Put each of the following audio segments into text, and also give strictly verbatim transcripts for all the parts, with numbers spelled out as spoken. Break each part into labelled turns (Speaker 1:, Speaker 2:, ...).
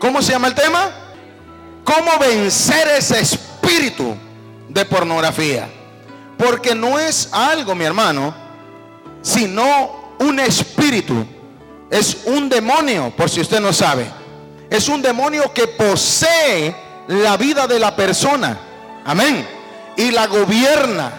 Speaker 1: ¿Cómo se llama el tema? ¿Cómo vencer ese espíritu de pornografía? Porque no es algo, mi hermano, sino un espíritu. Es un demonio, por si usted no sabe. Es un demonio que posee la vida de la persona. Amén. Y la gobierna,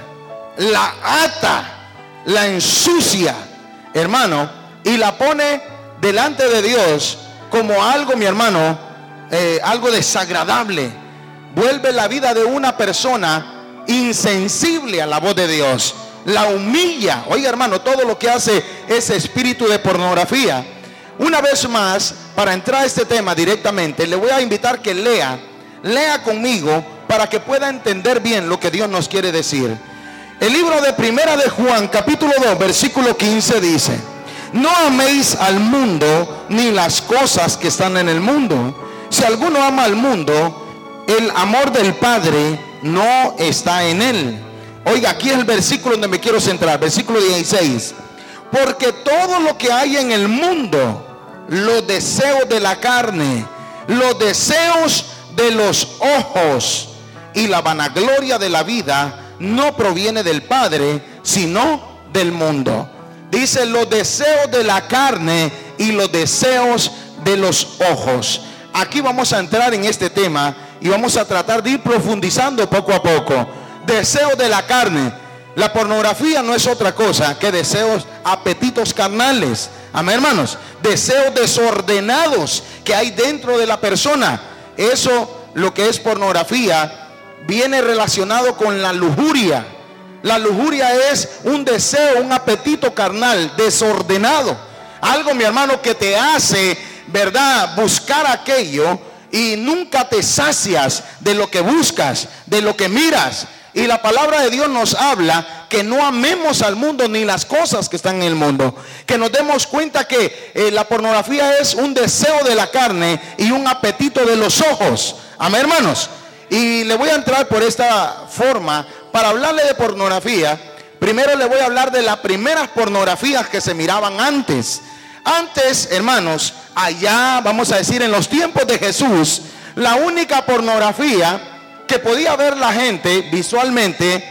Speaker 1: la ata, la ensucia, hermano, y la pone delante de Dios como algo, mi hermano, eh, algo desagradable. Vuelve la vida de una persona insensible a la voz de Dios. La humilla. Oiga, hermano, todo lo que hace ese espíritu de pornografía. Una vez más, para entrar a este tema directamente, le voy a invitar que lea, lea conmigo para que pueda entender bien lo que Dios nos quiere decir. El libro de Primera de Juan, capítulo dos, versículo quince dice: no améis al mundo ni las cosas que están en el mundo. Si alguno ama al mundo, el amor del Padre no está en él. Oiga, aquí es el versículo donde me quiero centrar, versículo dieciséis. Porque todo lo que hay en el mundo, los deseos de la carne, los deseos de los ojos y la vanagloria de la vida, no proviene del Padre, sino del mundo. Dice los deseos de la carne y los deseos de los ojos. Aquí vamos a entrar en este tema y vamos a tratar de ir profundizando poco a poco. Deseos de la carne. La pornografía no es otra cosa que deseos, apetitos carnales. Amén, hermanos. Deseos desordenados que hay dentro de la persona. Eso, lo que es pornografía, viene relacionado con la lujuria. La lujuria es un deseo, un apetito carnal desordenado. Algo, mi hermano, que te hace, ¿verdad?, buscar aquello y nunca te sacias de lo que buscas, de lo que miras. Y la palabra de Dios nos habla que no amemos al mundo ni las cosas que están en el mundo. Que nos demos cuenta que eh, la pornografía es un deseo de la carne y un apetito de los ojos. Amén, hermanos. Y le voy a entrar por esta forma para hablarle de pornografía. Primero le voy a hablar de las primeras pornografías que se miraban antes. Antes, hermanos, allá vamos a decir en los tiempos de Jesús, la única pornografía que podía ver la gente visualmente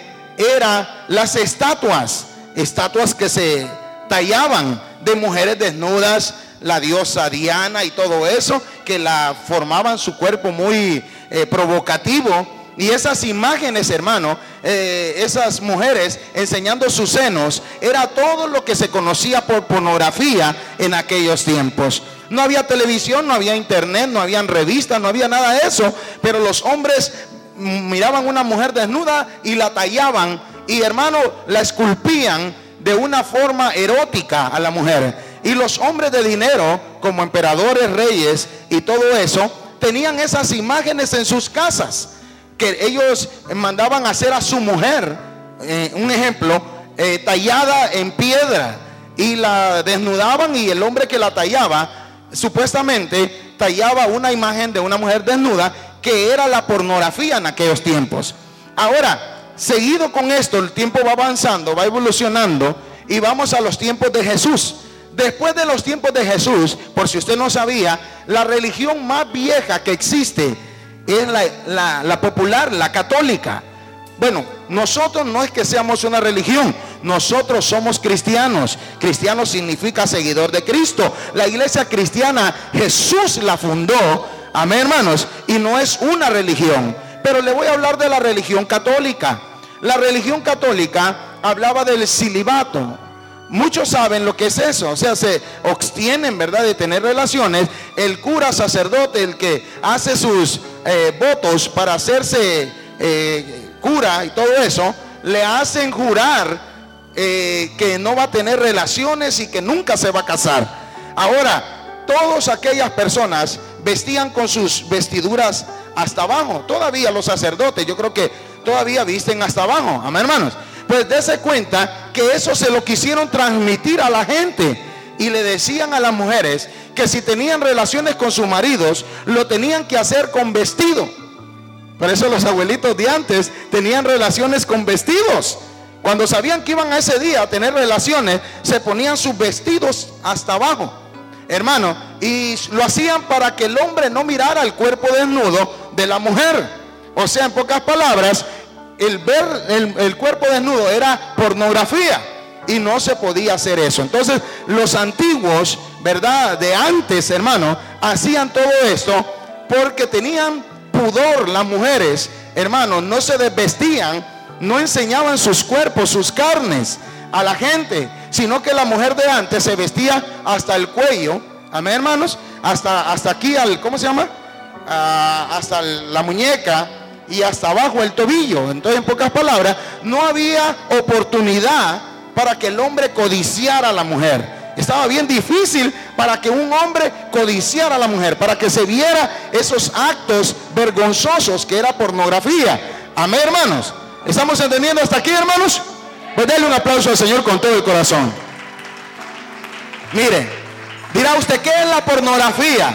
Speaker 1: era las estatuas, estatuas que se tallaban de mujeres desnudas, la diosa Diana y todo eso, que la formaban su cuerpo muy eh, provocativo. Y esas imágenes, hermano, eh, esas mujeres enseñando sus senos, era todo lo que se conocía por pornografía en aquellos tiempos. No había televisión, no había internet, no habían revistas, no había nada de eso, pero los hombres miraban una mujer desnuda y la tallaban y, hermano, la esculpían de una forma erótica a la mujer. Y los hombres de dinero, como emperadores, reyes y todo eso, tenían esas imágenes en sus casas que ellos mandaban hacer a su mujer, eh, un ejemplo, eh, tallada en piedra, y la desnudaban, y el hombre que la tallaba supuestamente tallaba una imagen de una mujer desnuda, que era la pornografía en aquellos tiempos. Ahora, seguido con esto, el tiempo va avanzando, va evolucionando, y vamos a los tiempos de Jesús. Después de los tiempos de Jesús, por si usted no sabía, la religión más vieja que existe es la, la, la popular, la católica. Bueno, nosotros no es que seamos una religión, nosotros somos cristianos. Cristiano significa seguidor de Cristo. La iglesia cristiana, Jesús la fundó. Amén, hermanos. Y no es una religión. Pero le voy a hablar de la religión católica. La religión católica hablaba del celibato. Muchos saben lo que es eso. O sea, se abstienen, ¿verdad?, de tener relaciones. El cura sacerdote, el que hace sus eh, votos para hacerse eh, cura y todo eso, le hacen jurar eh, que no va a tener relaciones y que nunca se va a casar. Ahora, todas aquellas personas vestían con sus vestiduras hasta abajo. Todavía los sacerdotes, yo creo que todavía visten hasta abajo. Amén, hermanos. Pues dése cuenta que eso se lo quisieron transmitir a la gente, y le decían a las mujeres que si tenían relaciones con sus maridos, lo tenían que hacer con vestido. Por eso los abuelitos de antes tenían relaciones con vestidos. Cuando sabían que iban a ese día a tener relaciones, se ponían sus vestidos hasta abajo, hermano. y lo hacían para que el hombre no mirara el cuerpo desnudo de la mujer. O sea, en pocas palabras, el ver el, el cuerpo desnudo era pornografía y no se podía hacer eso. Entonces los antiguos, ¿verdad?, de antes, hermano, hacían todo esto porque tenían pudor. Las mujeres, hermano, no se desvestían, no enseñaban sus cuerpos, sus carnes a la gente, sino que la mujer de antes se vestía hasta el cuello, amén, hermanos, hasta, hasta aquí al, ¿cómo se llama? Ah, hasta la muñeca y hasta abajo el tobillo. Entonces, en pocas palabras, no había oportunidad para que el hombre codiciara a la mujer. Estaba bien difícil para que un hombre codiciara a la mujer, para que se viera esos actos vergonzosos que era pornografía. Amén, hermanos. ¿Estamos entendiendo hasta aquí, hermanos? Pues denle un aplauso al Señor con todo el corazón. Mire, dirá usted, ¿qué es la pornografía?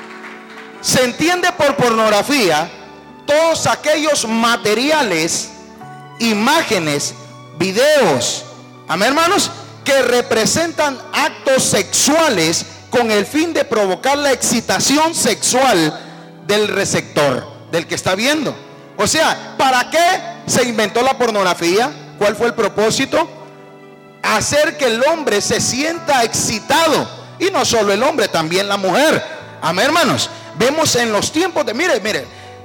Speaker 1: Se entiende por pornografía todos aquellos materiales, imágenes, videos, amén, hermanos, que representan actos sexuales con el fin de provocar la excitación sexual del receptor, del que está viendo. O sea, ¿para qué se inventó la pornografía? ¿Cuál fue el propósito? Hacer que el hombre se sienta excitado. Y no solo el hombre, también la mujer. Amén, hermanos. Vemos en los tiempos de, mire, mire,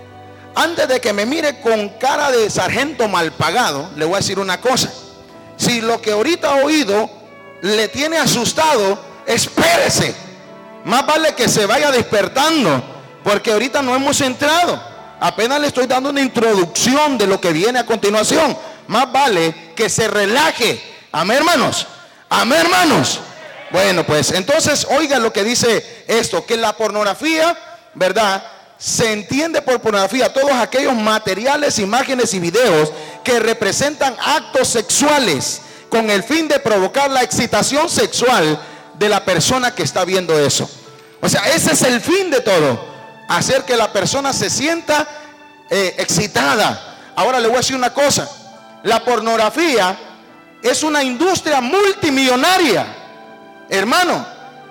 Speaker 1: antes de que me mire con cara de sargento mal pagado, le voy a decir una cosa. Si lo que ahorita ha oído le tiene asustado, espérese. Más vale que se vaya despertando, porque ahorita no hemos entrado. Apenas le estoy dando una introducción de lo que viene a continuación. Más vale que se relaje. Amén, hermanos. Amén, hermanos. Bueno, pues entonces oiga lo que dice esto, que la pornografía, ¿verdad?, se entiende por pornografía todos aquellos materiales, imágenes y videos que representan actos sexuales con el fin de provocar la excitación sexual de la persona que está viendo eso. O sea, ese es el fin de todo, hacer que la persona se sienta eh, excitada. Ahora le voy a decir una cosa, la pornografía es una industria multimillonaria, hermano.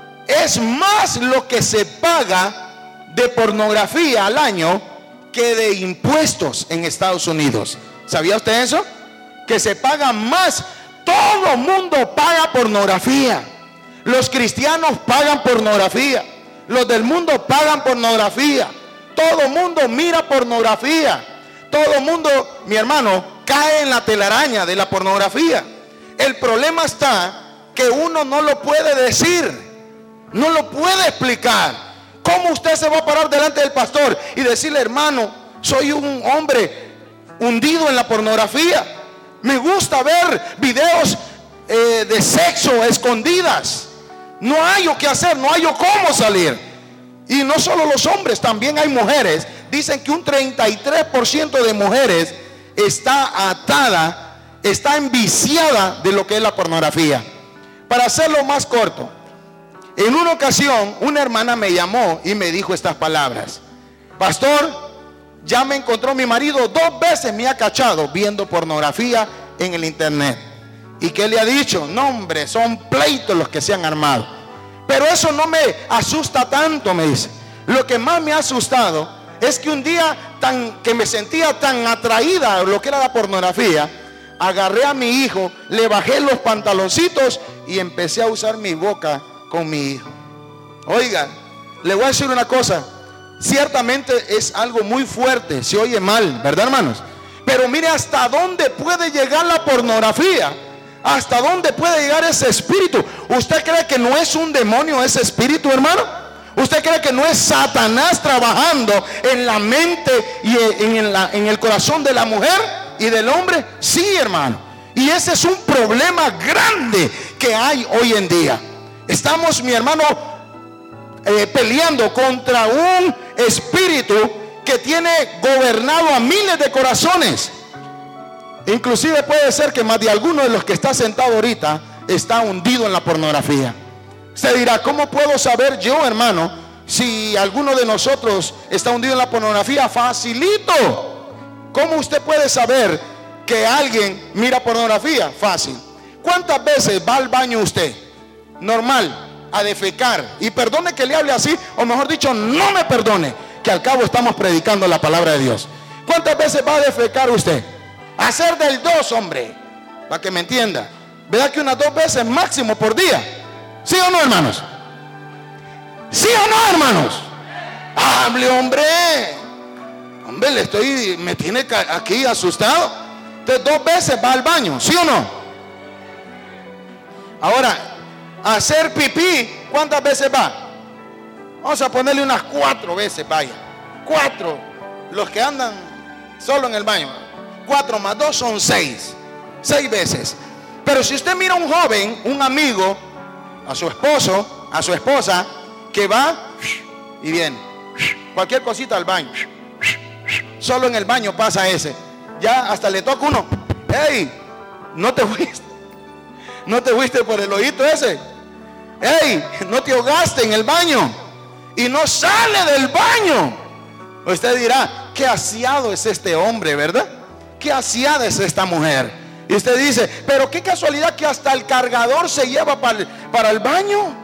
Speaker 1: Es más lo que se paga de pornografía al año que de impuestos en Estados Unidos. ¿Sabía usted eso? Que se paga más. Todo mundo paga pornografía. Los cristianos pagan pornografía. Los del mundo pagan pornografía. Todo mundo mira pornografía. Todo mundo, mi hermano, cae en la telaraña de la pornografía. El problema está que uno no lo puede decir, no lo puede explicar. ¿Cómo usted se va a parar delante del pastor y decirle, hermano, soy un hombre hundido en la pornografía? Me gusta ver videos eh, de sexo escondidas. No hay o qué hacer, no hay o cómo salir. Y no solo los hombres, también hay mujeres. Dicen que un treinta y tres por ciento de mujeres está atada, está enviciada de lo que es la pornografía. Para hacerlo más corto, en una ocasión una hermana me llamó y me dijo estas palabras: pastor, ya me encontró mi marido, dos veces me ha cachado viendo pornografía en el internet. ¿Y qué le ha dicho? No, hombre, son pleitos los que se han armado. Pero eso no me asusta tanto, me dice. Lo que más me ha asustado es que un día tan, que me sentía tan atraída a lo que era la pornografía, agarré a mi hijo, le bajé los pantaloncitos y empecé a usar mi boca con mi hijo. Oiga, le voy a decir una cosa, ciertamente es algo muy fuerte, se oye mal, ¿verdad, hermanos? Pero mire hasta dónde puede llegar la pornografía, hasta dónde puede llegar ese espíritu. ¿Usted cree que no es un demonio ese espíritu, hermano? ¿Usted cree que no es Satanás trabajando en la mente y en, la, en el corazón de la mujer y del hombre? Sí, hermano. Y ese es un problema grande que hay hoy en día. Estamos, mi hermano, eh, peleando contra un espíritu que tiene gobernado a miles de corazones. Inclusive puede ser que más de alguno de los que está sentado ahorita está hundido en la pornografía. Usted dirá, ¿cómo puedo saber yo, hermano, si alguno de nosotros está hundido en la pornografía? Facilito. ¿Cómo usted puede saber que alguien mira pornografía? Fácil. ¿Cuántas veces va al baño usted? Normal. a defecar. Y perdone que le hable así, o mejor dicho, no me perdone, que al cabo estamos predicando la palabra de Dios. ¿Cuántas veces va a defecar usted? Hacer del dos, hombre, para que me entienda. ¿Verdad que unas dos veces máximo por día? ¿Sí o no, hermanos? ¿Sí o no, hermanos? Hable, hombre. Hombre, le estoy, me tiene aquí asustado. Entonces, dos veces va al baño, ¿sí o no? Ahora, hacer pipí, ¿cuántas veces va? Vamos a ponerle unas cuatro veces, vaya. Cuatro. Los que andan solo en el baño. Cuatro más dos son seis. Seis veces. Pero si usted mira a un joven, un amigo, a su esposo, a su esposa, que va y viene, cualquier cosita al baño, solo en el baño pasa ese, ya hasta le toca uno, hey, no te fuiste, no te fuiste por el ojito ese, hey, no te ahogaste en el baño, y no sale del baño. Usted dirá, qué aseado es este hombre, ¿verdad? Qué aseada es esta mujer. Y usted dice, pero qué casualidad que hasta el cargador se lleva para el, para el baño.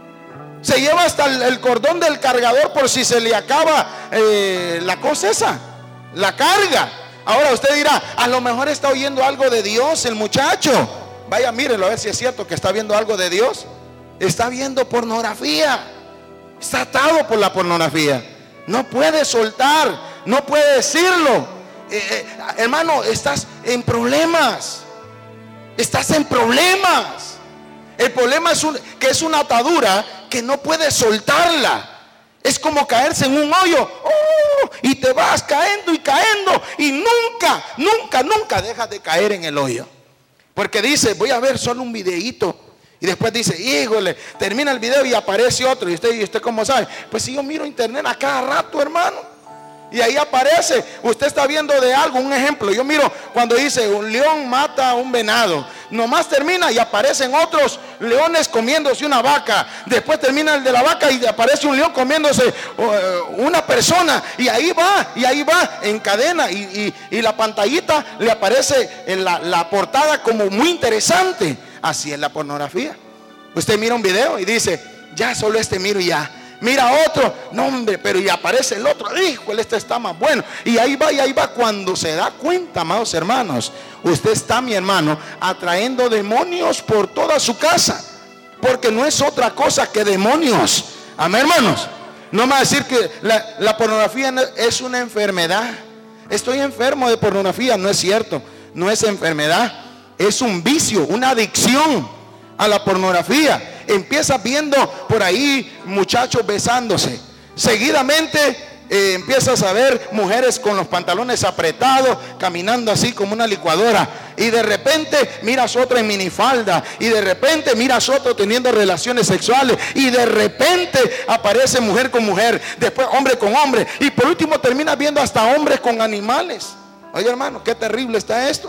Speaker 1: Se lleva hasta el, el cordón del cargador por si se le acaba eh, la cosa esa, la carga. Ahora usted dirá, a lo mejor está oyendo algo de Dios el muchacho. Vaya, mírenlo a ver si es cierto que está viendo algo de Dios. Está viendo pornografía. Está atado por la pornografía. No puede soltar, no puede decirlo. Eh, eh, hermano, estás en problemas. Estás en problemas. El problema es un, que es una atadura que no puedes soltarla. Es como caerse en un hoyo. ¡Oh! Y te vas cayendo y cayendo. Y nunca, nunca, nunca dejas de caer en el hoyo. Porque dice, voy a ver solo un videíto. Y después dice, híjole, termina el video y aparece otro. Y usted, ¿y usted cómo sabe? Pues si yo miro internet a cada rato, hermano. Y ahí aparece, usted está viendo de algo, un ejemplo. Yo miro cuando dice, un león mata a un venado. Nomás termina y aparecen otros leones comiéndose una vaca. Después termina el de la vaca y aparece un león comiéndose uh, una persona. Y ahí va, y ahí va, en cadena. Y, y, y la pantallita le aparece en la, la portada como muy interesante. Así es la pornografía. Usted mira un video y dice, ya solo este miro y ya. Mira otro, no hombre, pero y aparece el otro, híjole, este está más bueno. Y ahí va, y ahí va, cuando se da cuenta, amados hermanos, usted está, mi hermano, atrayendo demonios por toda su casa. Porque no es otra cosa que demonios. Amén, hermanos. No me va a decir que la, la pornografía es una enfermedad. Estoy enfermo de pornografía, no es cierto. No es enfermedad, es un vicio, una adicción a la pornografía. Empiezas viendo por ahí muchachos besándose. Seguidamente eh, empiezas a ver mujeres con los pantalones apretados, caminando así como una licuadora. Y de repente miras otra en minifalda. Y de repente miras otro teniendo relaciones sexuales. Y de repente aparece mujer con mujer. Después hombre con hombre. Y por último terminas viendo hasta hombres con animales. Oye, hermano, qué terrible está esto.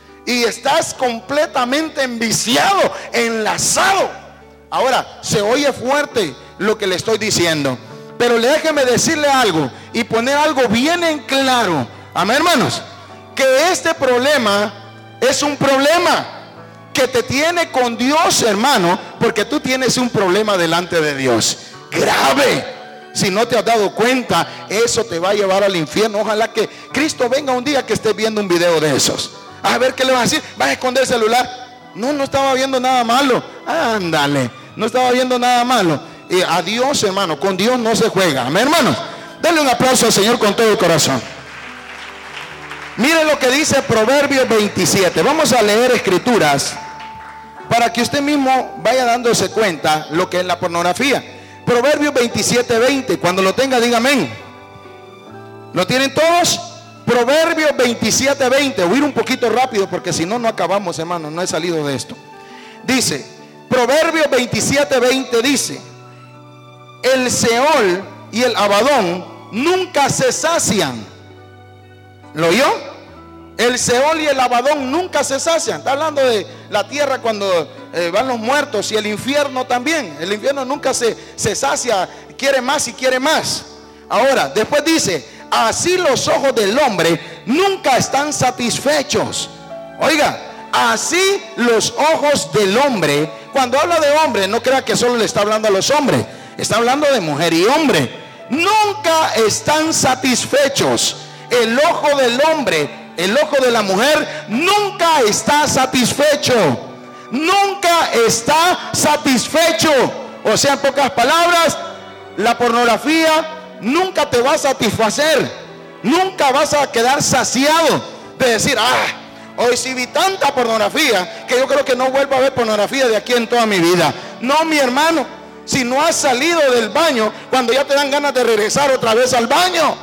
Speaker 1: Y estás completamente enviciado, enlazado. Ahora, se oye fuerte lo que le estoy diciendo, pero déjeme decirle algo y poner algo bien en claro. Amén, hermanos, que este problema es un problema que te tiene con Dios, hermano, porque tú tienes un problema delante de Dios grave. Si no te has dado cuenta, eso te va a llevar al infierno. Ojalá que Cristo venga un día que estés viendo un video de esos. A ver qué le vas a decir. ¿Vas a esconder el celular? No, no estaba viendo nada malo. Ándale, no estaba viendo nada malo. Y a Dios, hermano, con Dios no se juega. Amén, hermanos. Denle un aplauso al Señor con todo el corazón. Mire lo que dice Proverbios veintisiete. Vamos a leer escrituras para que usted mismo vaya dándose cuenta lo que es la pornografía. Proverbios veintisiete, veinte. Cuando lo tenga, diga amén. ¿Lo tienen todos? Proverbios veintisiete, veinte. Voy a ir un poquito rápido porque si no, no acabamos, hermano. No he salido de esto. Dice, Proverbios veintisiete, veinte dice: el Seol y el Abadón nunca se sacian. ¿Lo oyó? El Seol y el Abadón nunca se sacian. Está hablando de la tierra cuando eh, van los muertos, y el infierno también. El infierno nunca se, se sacia, quiere más y quiere más. Ahora, después dice: así los ojos del hombre nunca están satisfechos. Oiga, así los ojos del hombre Cuando habla de hombre, no crea que solo le está hablando a los hombres, está hablando de mujer y hombre. Nunca están satisfechos. El ojo del hombre, el ojo de la mujer, nunca está satisfecho. Nunca está satisfecho. O sea, en pocas palabras, la pornografía nunca te va a satisfacer. Nunca vas a quedar saciado de decir, ah, hoy sí vi tanta pornografía que yo creo que no vuelvo a ver pornografía de aquí en toda mi vida. No, mi hermano, si no has salido del baño, cuando ya te dan ganas de regresar otra vez al baño.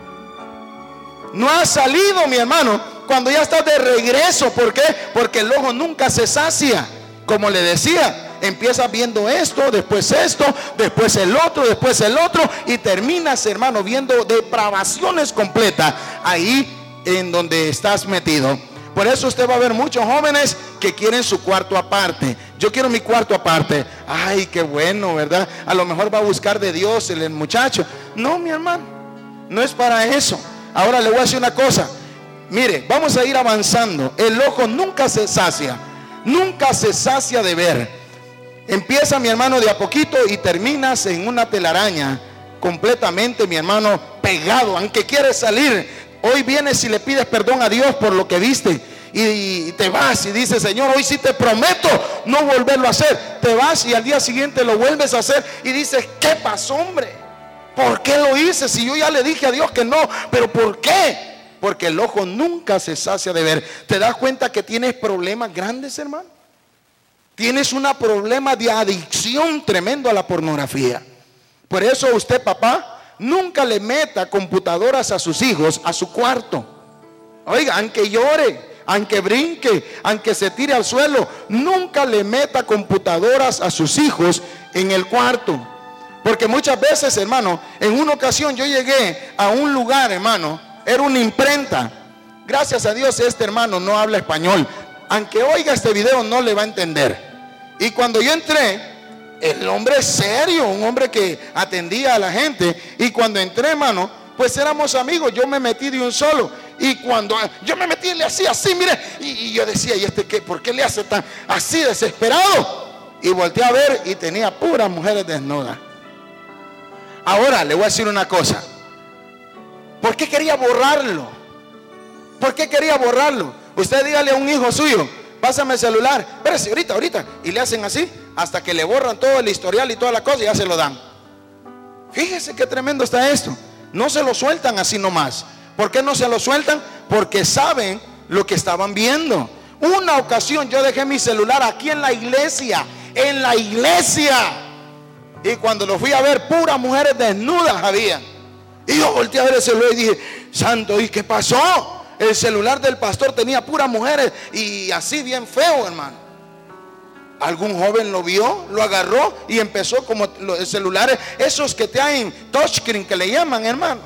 Speaker 1: No has salido, mi hermano, cuando ya estás de regreso. ¿Por qué? Porque el ojo nunca se sacia. Como le decía, empiezas viendo esto, después esto, después el otro, después el otro, y terminas, hermano, viendo depravaciones completas ahí en donde estás metido. Por eso usted va a ver muchos jóvenes que quieren su cuarto aparte. Yo quiero mi cuarto aparte. Ay, qué bueno, ¿verdad? A lo mejor va a buscar de Dios el muchacho. No, mi hermano, no es para eso. Ahora le voy a decir una cosa. Mire, vamos a ir avanzando. El ojo nunca se sacia. Nunca se sacia de ver. Empieza, mi hermano, de a poquito y terminas en una telaraña completamente, mi hermano, pegado. Aunque quieres salir, hoy vienes y le pides perdón a Dios por lo que viste y te vas y dices, Señor, hoy sí te prometo no volverlo a hacer. Te vas y al día siguiente lo vuelves a hacer y dices, ¿qué pasó, hombre? ¿Por qué lo hice? Si yo ya le dije a Dios que no. ¿Pero por qué? Porque el ojo nunca se sacia de ver. ¿Te das cuenta que tienes problemas grandes, hermano? Tienes un problema de adicción tremendo a la pornografía. Por eso usted, papá, nunca le meta computadoras a sus hijos a su cuarto. Oiga, aunque llore, aunque brinque, aunque se tire al suelo, nunca le meta computadoras a sus hijos en el cuarto. Porque muchas veces, hermano, en una ocasión yo llegué a un lugar, hermano, era una imprenta. Gracias a Dios este hermano no habla español. Aunque oiga este video no le va a entender. Y cuando yo entré, el hombre es serio, un hombre que atendía a la gente. Y cuando entré, hermano, pues éramos amigos. Yo me metí de un solo. Y cuando yo me metí, le hacía así, mire. Y, y yo decía, ¿y este qué? ¿Por qué le hace tan así, desesperado? Y volteé a ver y tenía puras mujeres desnudas. Ahora le voy a decir una cosa. ¿Por qué quería borrarlo? ¿Por qué quería borrarlo? Usted dígale a un hijo suyo, pásame el celular, espérese, ahorita, ahorita. Y le hacen así, hasta que le borran todo el historial y toda la cosa y ya se lo dan. Fíjese qué tremendo está esto. No se lo sueltan así nomás. ¿Por qué no se lo sueltan? Porque saben lo que estaban viendo. Una ocasión yo dejé mi celular aquí en la iglesia. En la iglesia. Y cuando lo fui a ver, puras mujeres desnudas había. Y yo volteé a ver el celular y dije, santo, ¿y qué pasó? El celular del pastor tenía puras mujeres y así bien feo, hermano. Algún joven lo vio, lo agarró y empezó como los celulares, esos que te hay touchscreen que le llaman, hermano.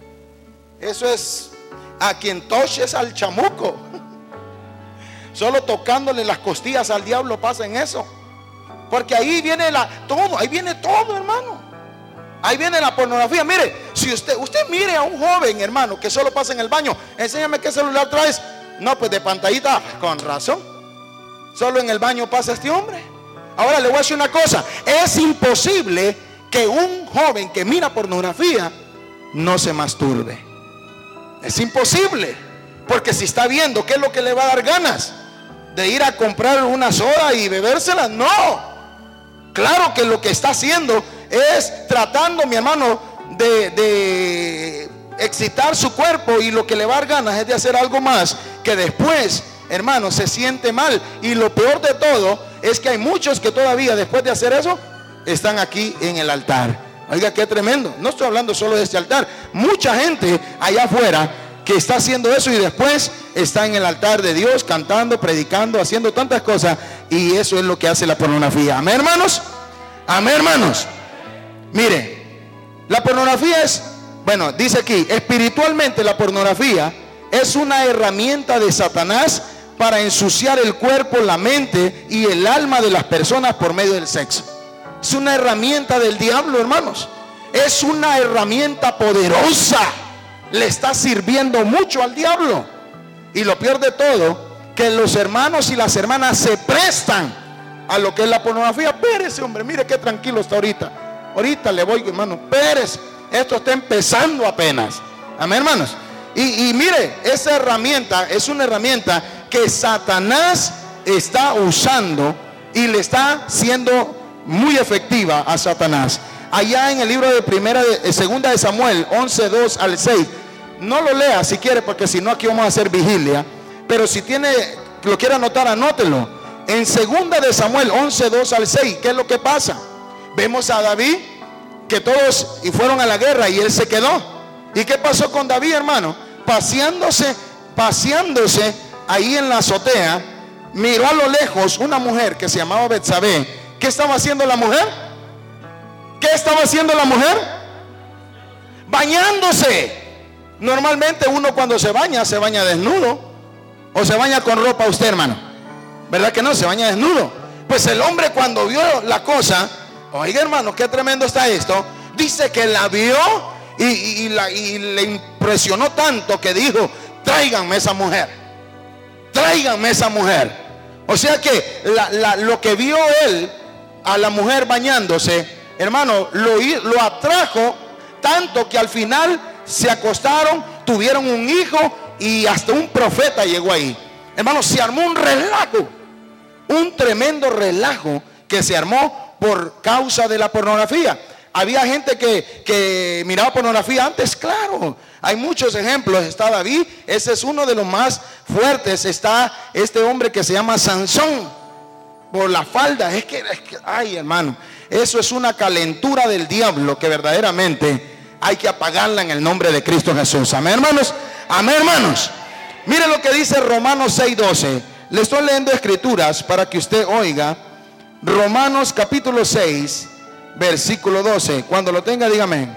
Speaker 1: Eso es, a quien touch es al chamuco. Solo tocándole las costillas al diablo pasa en eso. Porque ahí viene la, todo, ahí viene todo, hermano. Ahí viene la pornografía. Mire, si usted, usted mire a un joven, hermano, que solo pasa en el baño, enséñame qué celular traes. No, pues de pantallita, con razón. Solo en el baño pasa este hombre. Ahora le voy a decir una cosa. Es imposible que un joven que mira pornografía no se masturbe. Es imposible. Porque si está viendo, ¿qué es lo que le va a dar ganas? ¿De ir a comprar una soda y bebérsela? No. Claro que lo que está haciendo es tratando, mi hermano, de, de excitar su cuerpo, y lo que le va a dar ganas es de hacer algo más que después, hermano, se siente mal. Y lo peor de todo es que hay muchos que todavía después de hacer eso están aquí en el altar. Oiga, qué tremendo. No estoy hablando solo de este altar. Mucha gente allá afuera que está haciendo eso y después está en el altar de Dios cantando, predicando, haciendo tantas cosas, y eso es lo que hace la pornografía. Amén, hermanos. Amén, hermanos. Mire, la pornografía es, bueno, dice aquí, espiritualmente la pornografía es una herramienta de Satanás para ensuciar el cuerpo, la mente y el alma de las personas por medio del sexo. Es una herramienta del diablo, hermanos. Es una herramienta poderosa. Le está sirviendo mucho al diablo. Y lo peor de todo, que los hermanos y las hermanas se prestan a lo que es la pornografía. Espérese, hombre, mire qué tranquilo está ahorita. Ahorita le voy, hermano, espérese. Esto está empezando apenas. Amén, hermanos. Y, y mire, esa herramienta es una herramienta que Satanás está usando y le está siendo muy efectiva a Satanás. Allá en el libro de primera de, segunda de Samuel once, dos al seis. No lo lea si quiere, porque si no aquí vamos a hacer vigilia. Pero si tiene, lo quiere anotar, anótelo. En segunda de Samuel once, dos al seis, ¿qué es lo que pasa? Vemos a David, que todos y fueron a la guerra y él se quedó. ¿Y qué pasó con David, hermano? Paseándose, paseándose ahí en la azotea, miró a lo lejos una mujer que se llamaba Betsabé. ¿Qué estaba haciendo la mujer? ¿Qué estaba haciendo la mujer? Bañándose. Normalmente uno cuando se baña, se baña desnudo. O se baña con ropa usted, hermano. ¿Verdad que no? Se baña desnudo. Pues el hombre cuando vio la cosa, oiga, hermano, qué tremendo está esto. Dice que la vio y, y, y, la, y le impresionó tanto que dijo: tráiganme esa mujer. Tráiganme esa mujer. O sea que la, la, lo que vio él a la mujer bañándose, hermano, lo, lo atrajo tanto que al final se acostaron, tuvieron un hijo y hasta un profeta llegó ahí. Hermano, se armó un relajo, un tremendo relajo que se armó por causa de la pornografía. Había gente que, que miraba pornografía antes, claro. Hay muchos ejemplos. Está David, ese es uno de los más fuertes. Está este hombre que se llama Sansón, por la falda. Es que, es que, ay, hermano, eso es una calentura del diablo que verdaderamente hay que apagarla en el nombre de Cristo Jesús. Amén, hermanos. Amén, hermanos. Mire lo que dice Romanos seis, doce. Le estoy leyendo escrituras para que usted oiga. Romanos capítulo seis, versículo doce. Cuando lo tenga, dígame.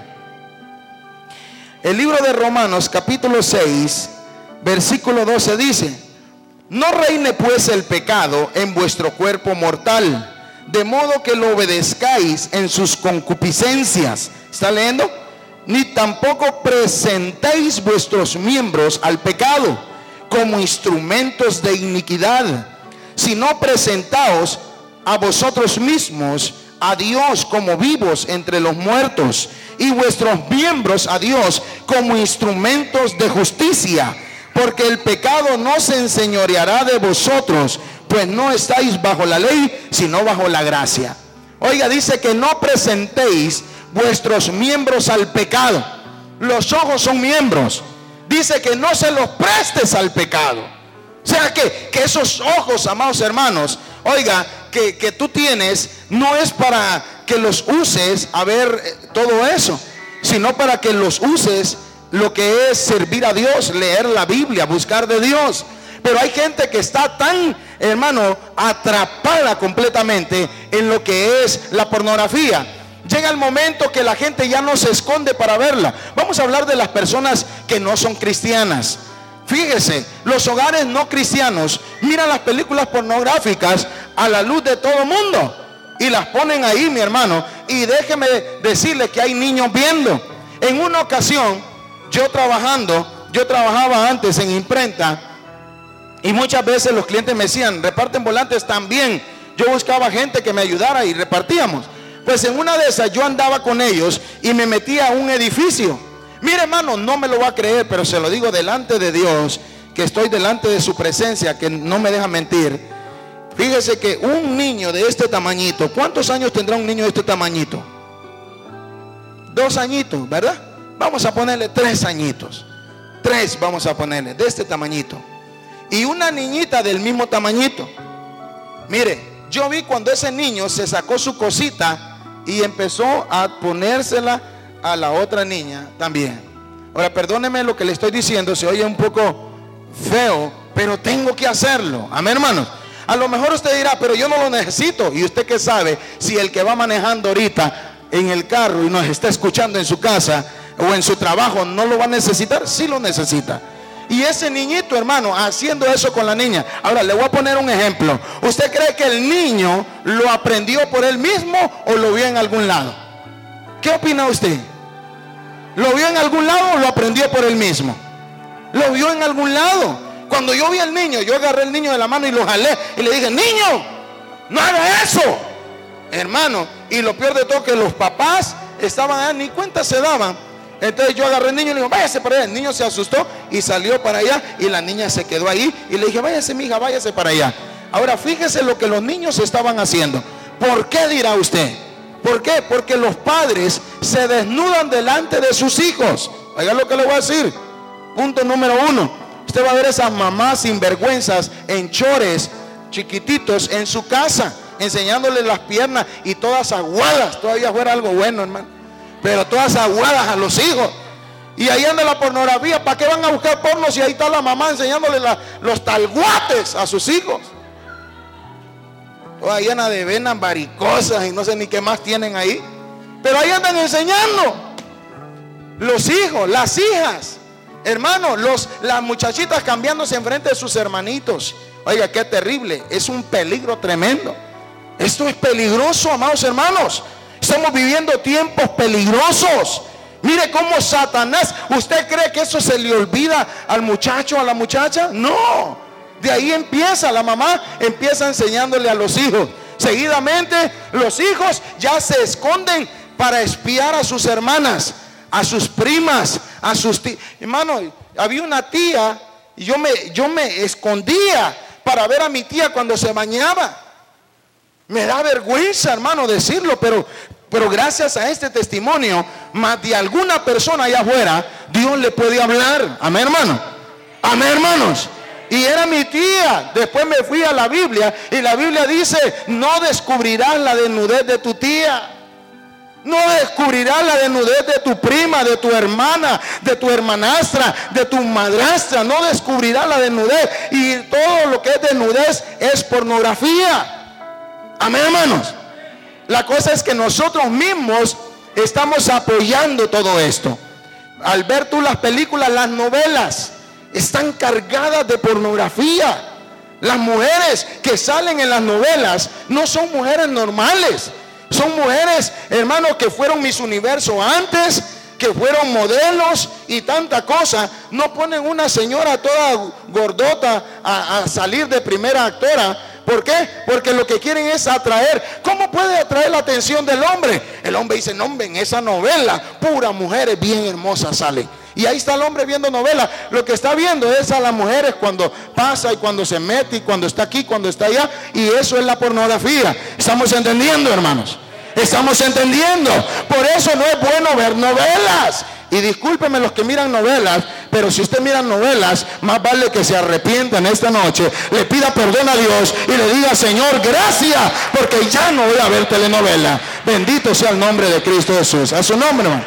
Speaker 1: El libro de Romanos capítulo seis, versículo doce dice: no reine pues el pecado en vuestro cuerpo mortal, de modo que lo obedezcáis en sus concupiscencias. ¿Está leyendo? Ni tampoco presentéis vuestros miembros al pecado como instrumentos de iniquidad, sino presentaos a vosotros mismos a Dios como vivos entre los muertos, y vuestros miembros a Dios como instrumentos de justicia, porque el pecado no se enseñoreará de vosotros, pues no estáis bajo la ley, sino bajo la gracia. Oiga, dice que no presentéis vuestros miembros al pecado. Los ojos son miembros. Dice que no se los prestes al pecado. O sea que, que esos ojos, amados hermanos, oiga, que, que tú tienes, no es para que los uses a ver todo eso, sino para que los uses lo que es servir a Dios, leer la Biblia, buscar de Dios. Pero hay gente que está tan, hermano, atrapada completamente en lo que es la pornografía. Llega el momento que la gente ya no se esconde para verla. Vamos a hablar de las personas que no son cristianas. Fíjese, los hogares no cristianos miran las películas pornográficas a la luz de todo el mundo y las ponen ahí, mi hermano. Y déjeme decirle que hay niños viendo. En una ocasión, yo trabajando, yo trabajaba antes en imprenta, y muchas veces los clientes me decían: reparten volantes también. Yo buscaba gente que me ayudara y repartíamos. Pues en una de esas yo andaba con ellos y me metí a un edificio. Mire, hermano, no me lo va a creer, pero se lo digo delante de Dios, que estoy delante de su presencia, que no me deja mentir. Fíjese que un niño de este tamañito, ¿cuántos años tendrá un niño de este tamañito? Dos añitos, ¿verdad? Vamos a ponerle tres añitos. Tres vamos a ponerle, de este tamañito. Y una niñita del mismo tamañito. Mire, yo vi cuando ese niño se sacó su cosita y empezó a ponérsela a la otra niña también. Ahora, perdóneme lo que le estoy diciendo, se oye un poco feo, pero tengo que hacerlo. Amén, hermanos. A lo mejor usted dirá: pero yo no lo necesito. ¿Y usted qué sabe si el que va manejando ahorita en el carro y nos está escuchando en su casa o en su trabajo no lo va a necesitar? Sí lo necesita. Y ese niñito, hermano, haciendo eso con la niña. Ahora, le voy a poner un ejemplo. ¿Usted cree que el niño lo aprendió por él mismo o lo vio en algún lado? ¿Qué opina usted? ¿Lo vio en algún lado o lo aprendió por él mismo? Lo vio en algún lado. Cuando yo vi al niño, yo agarré al niño de la mano y lo jalé y le dije: niño, No haga eso, hermano. Y lo peor de todo, que los papás estaban allá, ni cuenta se daban. Entonces yo agarré al niño y le digo, váyase para allá. El niño se asustó y salió para allá, y la niña se quedó ahí. Y le dije, váyase, mija, váyase para allá. Ahora fíjese lo que los niños estaban haciendo. ¿Por qué, dirá usted? ¿Por qué? Porque los padres se desnudan delante de sus hijos. Oiga lo que le voy a decir. Punto número uno. Usted va a ver esas mamás sinvergüenzas en chores chiquititos en su casa, enseñándole las piernas y todas aguadas. Todavía fuera algo bueno, hermano, pero todas aguadas a los hijos. Y ahí anda la pornografía. ¿Para qué van a buscar porno si ahí está la mamá enseñándole la, los talguates a sus hijos? Toda llena de venas varicosas y no sé ni qué más tienen ahí, pero ahí andan enseñando. Los hijos, las hijas, hermano, los, las muchachitas cambiándose enfrente de sus hermanitos. Oiga, qué terrible. Es un peligro tremendo. Esto es peligroso, amados hermanos. Estamos viviendo tiempos peligrosos. Mire cómo Satanás, ¿usted cree que eso se le olvida al muchacho, a la muchacha? No. De ahí empieza, la mamá empieza enseñándole a los hijos. Seguidamente los hijos ya se esconden para espiar a sus hermanas, a sus primas, a sus tías. Hermano, había una tía y yo me, yo me escondía para ver a mi tía cuando se bañaba. Me da vergüenza, hermano, decirlo, pero, pero gracias a este testimonio, más de alguna persona allá afuera, Dios le puede hablar. Amén, hermano. Amén, hermanos. Y era mi tía. Después me fui a la Biblia y la Biblia dice, no descubrirás la desnudez de tu tía. No descubrirás la desnudez de tu prima, de tu hermana, de tu hermanastra, de tu madrastra. No descubrirás la desnudez. Y todo lo que es desnudez es pornografía. Amén, hermanos. La cosa es que nosotros mismos estamos apoyando todo esto. Al ver tú las películas, las novelas están cargadas de pornografía. Las mujeres que salen en las novelas no son mujeres normales. Son mujeres, hermanos, que fueron Miss Universo antes, que fueron modelos y tanta cosa. No ponen una señora toda gordota a, a salir de primera actora. ¿Por qué? Porque lo que quieren es atraer. ¿Cómo puede atraer la atención del hombre? El hombre dice, no, hombre, en esa novela puras mujeres bien hermosas salen. Y ahí está el hombre viendo novela. Lo que está viendo es a las mujeres cuando pasa y cuando se mete y cuando está aquí, cuando está allá. Y eso es la pornografía. ¿Estamos entendiendo, hermanos? Estamos entendiendo. Por eso no es bueno ver novelas. Y discúlpenme los que miran novelas, pero si usted mira novelas, más vale que se arrepientan esta noche, le pida perdón a Dios y le diga, Señor, gracias, porque ya no voy a ver telenovela. Bendito sea el nombre de Cristo Jesús. A su nombre, hermano.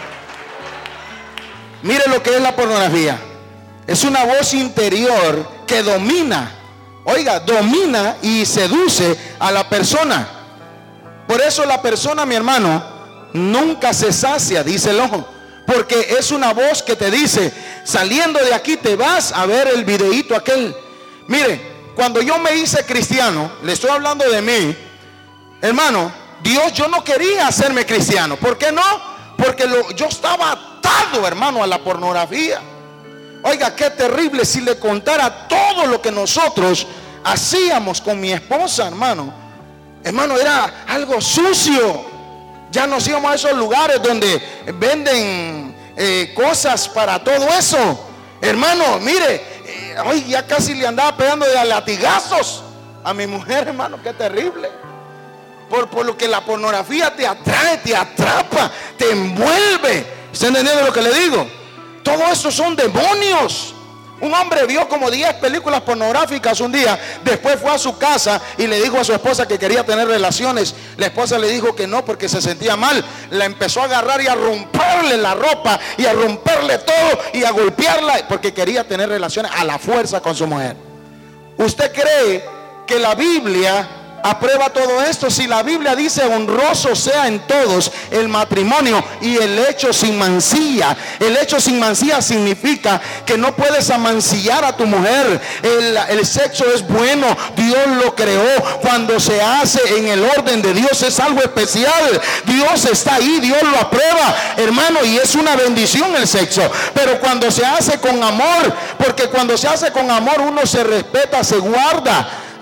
Speaker 1: Mire lo que es la pornografía. Es una voz interior que domina, oiga, domina y seduce a la persona. Por eso la persona, mi hermano, nunca se sacia, dice el ojo. Porque es una voz que te dice, saliendo de aquí te vas a ver el videíto aquel. Mire, cuando yo me hice cristiano, le estoy hablando de mí, hermano, Dios, yo no quería hacerme cristiano. ¿Por qué no? Porque lo, yo estaba atado, hermano, a la pornografía. Oiga, qué terrible si le contara todo lo que nosotros hacíamos con mi esposa, hermano. Hermano, era algo sucio. Ya nos íbamos a esos lugares donde venden eh, cosas para todo eso. Hermano, mire, eh, ay, ya casi le andaba pegando de latigazos a mi mujer, hermano, qué terrible. Por, por lo que la pornografía te atrae, te atrapa, te envuelve. ¿Está entendiendo lo que le digo? Todo eso son demonios. Un hombre vio como diez películas pornográficas un día. Después fue a su casa y le dijo a su esposa que quería tener relaciones. La esposa le dijo que no porque se sentía mal. La empezó a agarrar y a romperle la ropa y a romperle todo y a golpearla porque quería tener relaciones a la fuerza con su mujer. ¿Usted cree que la Biblia aprueba todo esto? Si la Biblia dice honroso sea en todos el matrimonio y el hecho sin mancilla. El hecho sin mancilla significa que no puedes amancillar a tu mujer. El, el sexo es bueno, Dios lo creó. Cuando se hace en el orden de Dios es algo especial. Dios está ahí, Dios lo aprueba, hermano, y es una bendición el sexo. Pero cuando se hace con amor, porque cuando se hace con amor uno se respeta, se guarda.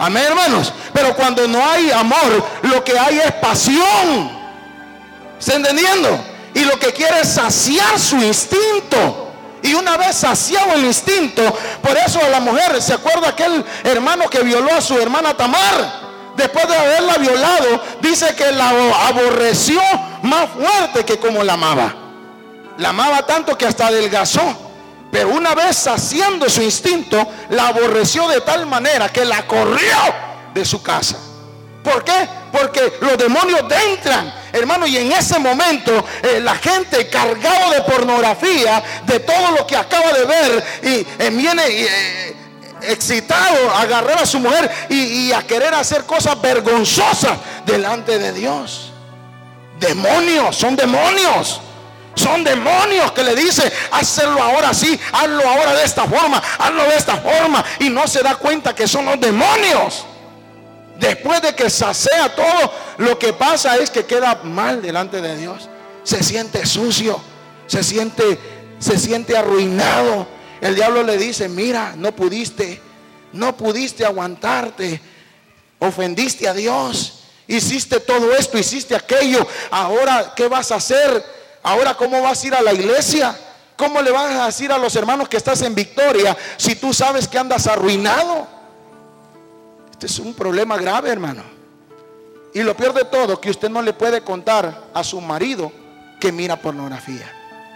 Speaker 1: Amén, hermanos. Pero cuando no hay amor, lo que hay es pasión. ¿Está entendiendo? Y lo que quiere es saciar su instinto. Y una vez saciado el instinto, por eso la mujer, ¿se acuerda aquel hermano que violó a su hermana Tamar? Después de haberla violado, dice que la aborreció más fuerte que como la amaba. La amaba tanto que hasta adelgazó. Pero una vez saciando su instinto, la aborreció de tal manera que la corrió de su casa. ¿Por qué? Porque los demonios entran, hermano, y en ese momento eh, la gente cargado de pornografía, de todo lo que acaba de ver, y eh, viene eh, excitado a agarrar a su mujer y, y a querer hacer cosas vergonzosas delante de Dios. Demonios, son demonios. Son demonios que le dice: hazlo ahora así, hazlo ahora de esta forma, hazlo de esta forma, y no se da cuenta que son los demonios. Después de que sacea todo, lo que pasa es que queda mal delante de Dios. Se siente sucio, se siente, se siente arruinado. El diablo le dice: mira, no pudiste, no pudiste aguantarte, ofendiste a Dios, hiciste todo esto, hiciste aquello. Ahora, ¿qué vas a hacer? Ahora, ¿cómo vas a ir a la iglesia? ¿Cómo le vas a decir a los hermanos que estás en victoria si tú sabes que andas arruinado? Este es un problema grave, hermano. Y lo peor de todo, que usted no le puede contar a su marido que mira pornografía.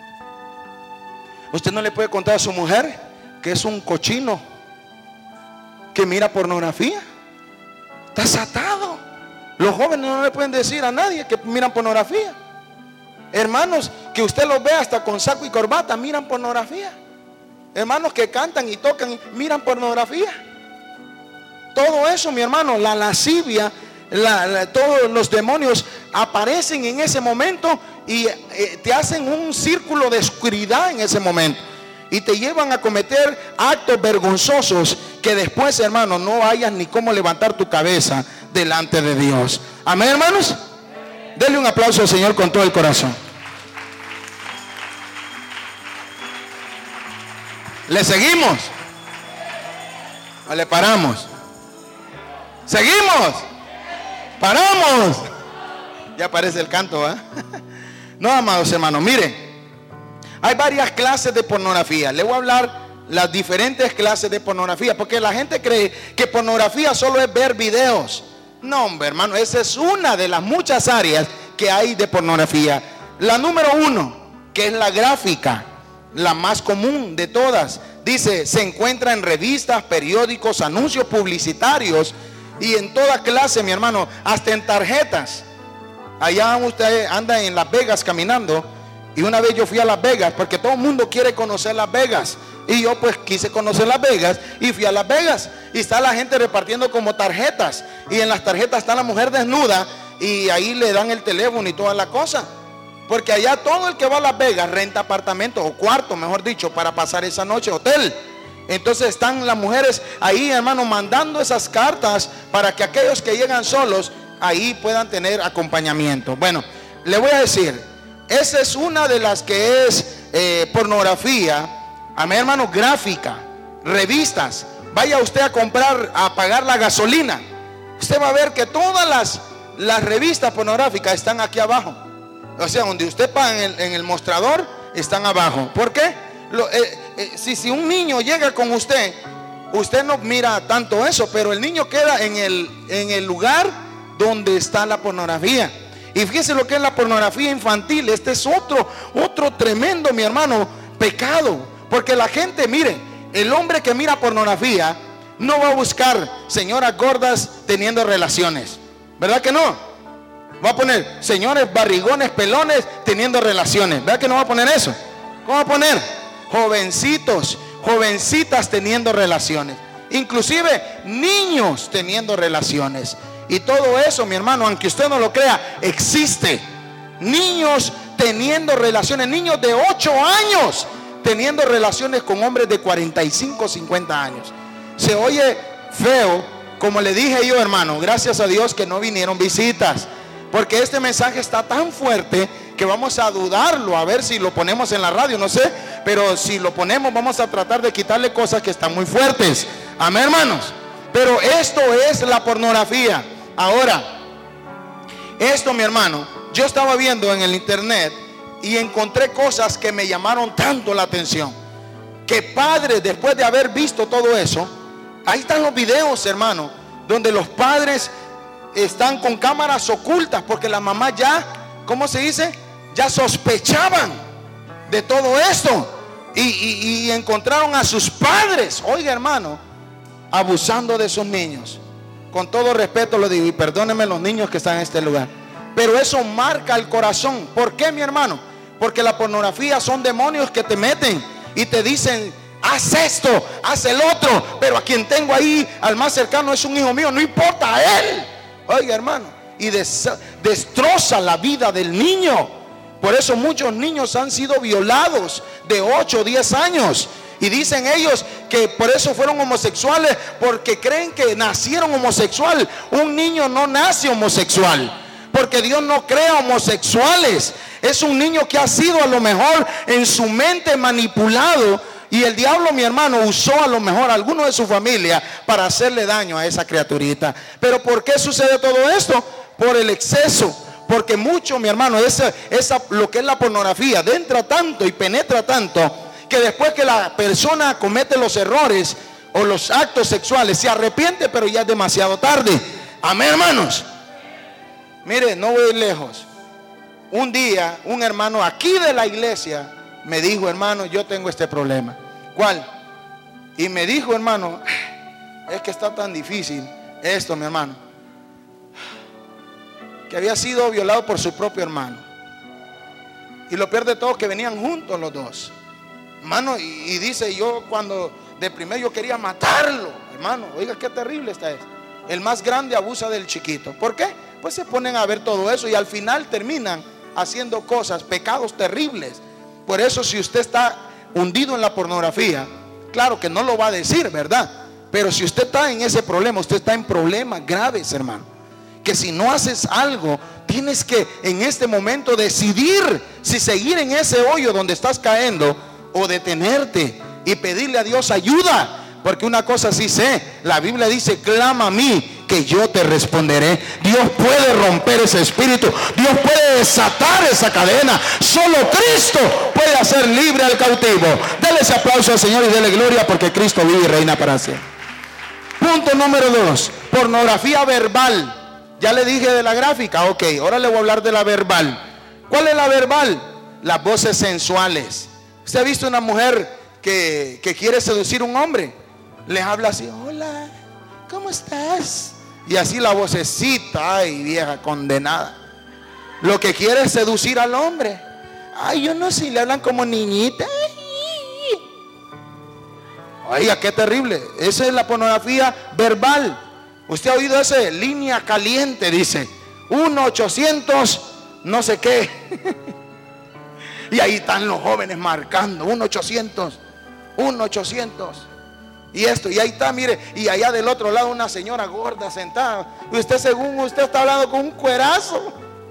Speaker 1: Usted no le puede contar a su mujer que es un cochino, que mira pornografía. Está atado. Los jóvenes no le pueden decir a nadie que miran pornografía. Hermanos que usted los ve hasta con saco y corbata, miran pornografía. Hermanos que cantan y tocan, miran pornografía. Todo eso, mi hermano, la lascivia, la, la, todos los demonios aparecen en ese momento y eh, te hacen un círculo de oscuridad en ese momento. Y te llevan a cometer actos vergonzosos que después, hermano, no hayas ni cómo levantar tu cabeza delante de Dios. Amén, hermanos. Denle un aplauso al Señor con todo el corazón. ¿Le seguimos? ¿O le paramos? ¿Seguimos? ¿Paramos? Ya aparece el canto, ¿eh? No, amados hermanos, miren, hay varias clases de pornografía. Le voy a hablar las diferentes clases de pornografía, porque la gente cree que pornografía solo es ver videos. No, hombre, hermano, esa es una de las muchas áreas que hay de pornografía. La número uno, que es la gráfica, la más común de todas, dice, se encuentra en revistas, periódicos, anuncios publicitarios y en toda clase, mi hermano, hasta en tarjetas. Allá usted anda en Las Vegas caminando, y una vez yo fui a Las Vegas porque todo el mundo quiere conocer Las Vegas, y yo pues quise conocer Las Vegas y fui a Las Vegas, y está la gente repartiendo como tarjetas, y en las tarjetas está la mujer desnuda, y ahí le dan el teléfono y toda la cosa, porque allá todo el que va a Las Vegas renta apartamento o cuarto, mejor dicho, para pasar esa noche, hotel. Entonces están las mujeres ahí, hermano, mandando esas cartas para que aquellos que llegan solos ahí puedan tener acompañamiento. Bueno, le voy a decir, esa es una de las que es eh, pornografía. Amén, hermano, gráfica, revistas. Vaya usted a comprar, a pagar la gasolina, usted va a ver que todas las, las revistas pornográficas están aquí abajo. O sea, donde usted paga en el, en el mostrador, están abajo. ¿Por qué? Lo, eh, eh, si, si un niño llega con usted, usted no mira tanto eso, pero el niño queda en el, en el lugar donde está la pornografía. Y fíjese lo que es la pornografía infantil. Este es otro, otro tremendo, mi hermano, pecado. Porque la gente, mire, el hombre que mira pornografía no va a buscar señoras gordas teniendo relaciones, ¿verdad que no? Va a poner señores barrigones, pelones teniendo relaciones, ¿verdad que no va a poner eso? ¿Cómo va a poner? Jovencitos, jovencitas teniendo relaciones, inclusive niños teniendo relaciones. Y todo eso, mi hermano, aunque usted no lo crea, existe. Niños teniendo relaciones, niños de ocho años teniendo relaciones con hombres de cuarenta y cinco, cincuenta años. Se oye feo, como le dije yo, hermano, gracias a Dios que no vinieron visitas, porque este mensaje está tan fuerte que vamos a dudarlo, a ver si lo ponemos en la radio, no sé, pero si lo ponemos vamos a tratar de quitarle cosas que están muy fuertes. Amén, hermanos. Pero esto es la pornografía. Ahora, esto, mi hermano, yo estaba viendo en el internet y encontré cosas que me llamaron tanto la atención, que padres, después de haber visto todo eso, ahí están los videos, hermano, donde los padres están con cámaras ocultas, porque la mamá ya, ¿cómo se dice? Ya sospechaban de todo esto. Y, y, y encontraron a sus padres, oiga, hermano, abusando de esos niños. Con todo respeto lo digo, y perdónenme los niños que están en este lugar, pero eso marca el corazón. ¿Por qué, mi hermano? Porque la pornografía son demonios que te meten y te dicen: haz esto, haz el otro, pero a quien tengo ahí, al más cercano, es un hijo mío, no importa a él. Oiga, hermano, y des destroza la vida del niño. Por eso muchos niños han sido violados de ocho o diez años. Y dicen ellos que por eso fueron homosexuales, porque creen que nacieron homosexual. Un niño no nace homosexual, porque Dios no crea homosexuales. Es un niño que ha sido a lo mejor en su mente manipulado, y el diablo, mi hermano, usó a lo mejor a alguno de su familia para hacerle daño a esa criaturita. Pero ¿por qué sucede todo esto? Por el exceso. Porque mucho, mi hermano, esa, esa, lo que es la pornografía, entra tanto y penetra tanto, que después que la persona comete los errores o los actos sexuales, se arrepiente, pero ya es demasiado tarde. Amén, hermanos. Mire, no voy lejos. Un día, un hermano aquí de la iglesia me dijo: hermano, yo tengo este problema. ¿Cuál? Y me dijo: hermano, es que está tan difícil esto, mi hermano, que había sido violado por su propio hermano. Y lo peor de todo, que venían juntos los dos, hermano. Y, y dice: yo cuando de primero yo quería matarlo, hermano. Oiga, qué terrible está esto. El más grande abusa del chiquito. ¿Por qué? Pues se ponen a ver todo eso y al final terminan haciendo cosas, pecados terribles. Por eso, si usted está hundido en la pornografía, claro que no lo va a decir, ¿verdad? Pero si usted está en ese problema, usted está en problemas graves, hermano. Que si no haces algo, tienes que en este momento decidir si seguir en ese hoyo donde estás cayendo o detenerte y pedirle a Dios ayuda. Porque una cosa sí sé, la Biblia dice: clama a mí que yo te responderé. Dios puede romper ese espíritu, Dios puede desatar esa cadena. Solo Cristo puede hacer libre al cautivo. Dele ese aplauso al Señor y dele gloria, porque Cristo vive y reina para siempre. Punto número dos: pornografía verbal. Ya le dije de la gráfica, ok, ahora le voy a hablar de la verbal. ¿Cuál es la verbal? Las voces sensuales. ¿Usted ha visto una mujer que, que quiere seducir a un hombre? Les habla así: hola, ¿cómo estás? Y así la vocecita, ay, vieja condenada. Lo que quiere es seducir al hombre. Ay, yo no sé, le hablan como niñita. Oiga, qué terrible. Esa es la pornografía verbal. Usted ha oído ese: línea caliente, dice uno ochocientos no sé qué. Y ahí están los jóvenes marcando uno ochocientos y esto, y ahí está, mire, y allá del otro lado una señora gorda sentada, y usted, según usted, está hablando con un cuerazo.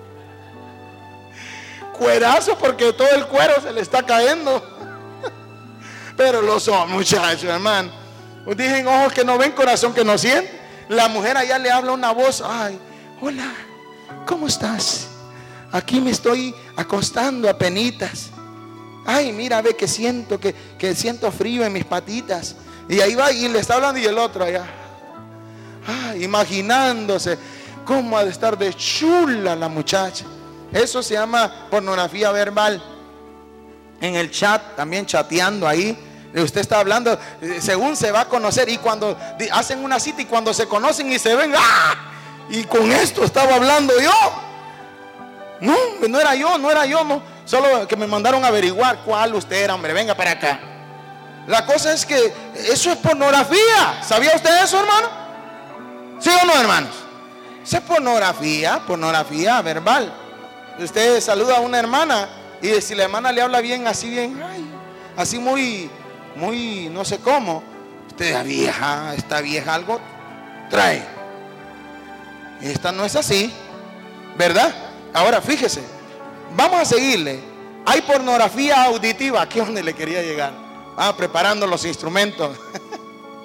Speaker 1: Cuerazo, porque todo el cuero se le está cayendo. Pero los son muchachos, hermano. Dicen: ojos que no ven, corazón que no siente. La mujer allá le habla una voz: ay, hola, ¿cómo estás? Aquí me estoy acostando a penitas. Ay, mira, ve que siento que, que siento frío en mis patitas. Y ahí va y le está hablando, y el otro allá, ay, imaginándose cómo ha de estar de chula la muchacha. Eso se llama pornografía verbal. En el chat, también chateando ahí, usted está hablando según se va a conocer, y cuando hacen una cita y cuando se conocen y se ven, ¡ah! Y con esto estaba hablando yo. No, no era yo, no era yo, no. Solo que me mandaron a averiguar cuál usted era, hombre, venga para acá. La cosa es que eso es pornografía. ¿Sabía usted eso, hermano? ¿Sí o no, hermanos? Eso es pornografía, pornografía verbal. Usted saluda a una hermana y si la hermana le habla bien, así bien, ay, así muy, muy, no sé cómo, usted, vieja, esta vieja algo trae. Esta no es así, ¿verdad? Ahora fíjese, vamos a seguirle. Hay pornografía auditiva. Aquí es donde le quería llegar. Ah, preparando los instrumentos.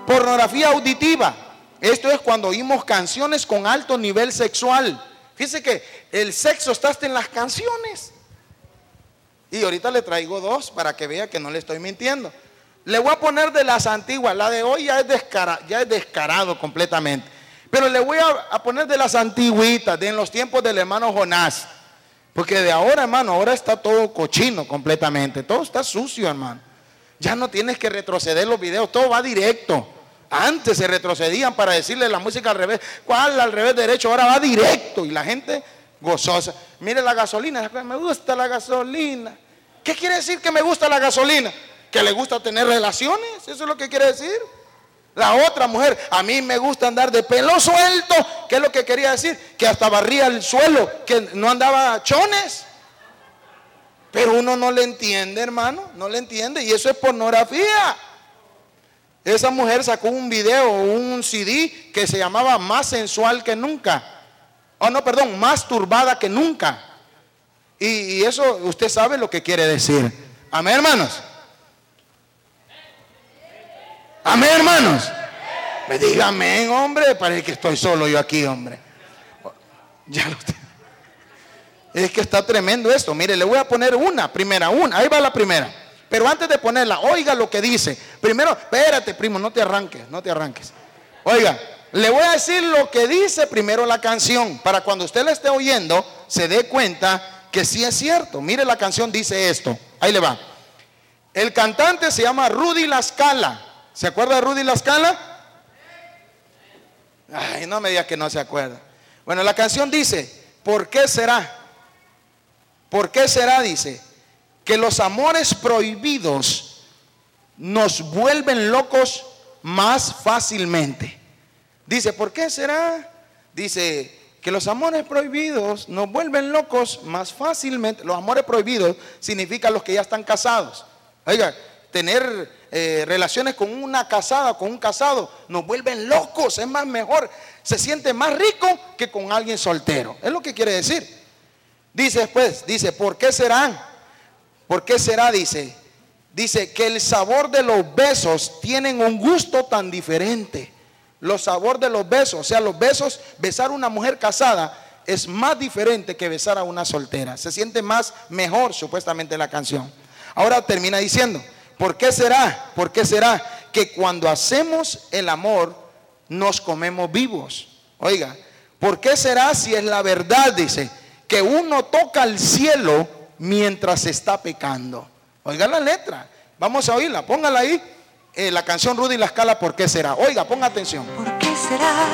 Speaker 1: Pornografía auditiva. Esto es cuando oímos canciones con alto nivel sexual. Fíjese que el sexo está hasta en las canciones. Y ahorita le traigo dos para que vea que no le estoy mintiendo. Le voy a poner de las antiguas. La de hoy ya es, descara, ya es descarado completamente. Pero le voy a, a poner de las antiguitas, de en los tiempos del hermano Jonás. Porque de ahora, hermano, ahora está todo cochino completamente. Todo está sucio, hermano. Ya no tienes que retroceder los videos, todo va directo. Antes se retrocedían para decirle la música al revés. ¿Cuál al revés derecho? Ahora va directo. Y la gente gozosa. Mire la gasolina. Me gusta la gasolina. ¿Qué quiere decir que me gusta la gasolina? Que le gusta tener relaciones. Eso es lo que quiere decir. La otra mujer, a mí me gusta andar de pelo suelto. ¿Qué es lo que quería decir? Que hasta barría el suelo, que no andaba chones. Pero uno no le entiende, hermano. No le entiende. Y eso es pornografía. Esa mujer sacó un video, un C D que se llamaba Más sensual que nunca. Oh, no, perdón, Más turbada que nunca. Y, y eso usted sabe lo que quiere decir. Amén, hermanos. Amén, hermanos. Me diga amén, hombre. Parece que estoy solo yo aquí, hombre. Ya lo tengo. Es que está tremendo esto. Mire, le voy a poner una, primera, una. Ahí va la primera. Pero antes de ponerla, oiga lo que dice. Primero, espérate, primo, no te arranques, no te arranques. Oiga, le voy a decir lo que dice primero la canción, para cuando usted la esté oyendo, se dé cuenta que sí es cierto. Mire, la canción dice esto. Ahí le va. El cantante se llama Rudy La Scala. ¿Se acuerda de Rudy La Scala? Ay, no me diga que no se acuerda. Bueno, la canción dice, ¿por qué será? ¿Por qué será? Dice, que los amores prohibidos nos vuelven locos más fácilmente. Dice, ¿por qué será? Dice que los amores prohibidos nos vuelven locos más fácilmente. Los amores prohibidos significan los que ya están casados. Oiga, tener eh, relaciones con una casada, con un casado, nos vuelven locos, es más mejor, se siente más rico que con alguien soltero. Es lo que quiere decir. Dice después, dice, ¿por qué serán? ¿Por qué será? Dice, dice que el sabor de los besos tienen un gusto tan diferente. Los sabores de los besos, o sea, los besos, besar a una mujer casada es más diferente que besar a una soltera. Se siente más mejor, supuestamente, la canción. Ahora termina diciendo, ¿por qué será? ¿Por qué será que cuando hacemos el amor nos comemos vivos? Oiga, ¿por qué será si es la verdad? Dice, que uno toca el cielo mientras está pecando. Oiga la letra, vamos a oírla, póngala ahí. Eh, la canción Rudy La Scala, ¿por qué será? Oiga, ponga atención.
Speaker 2: ¿Por qué será?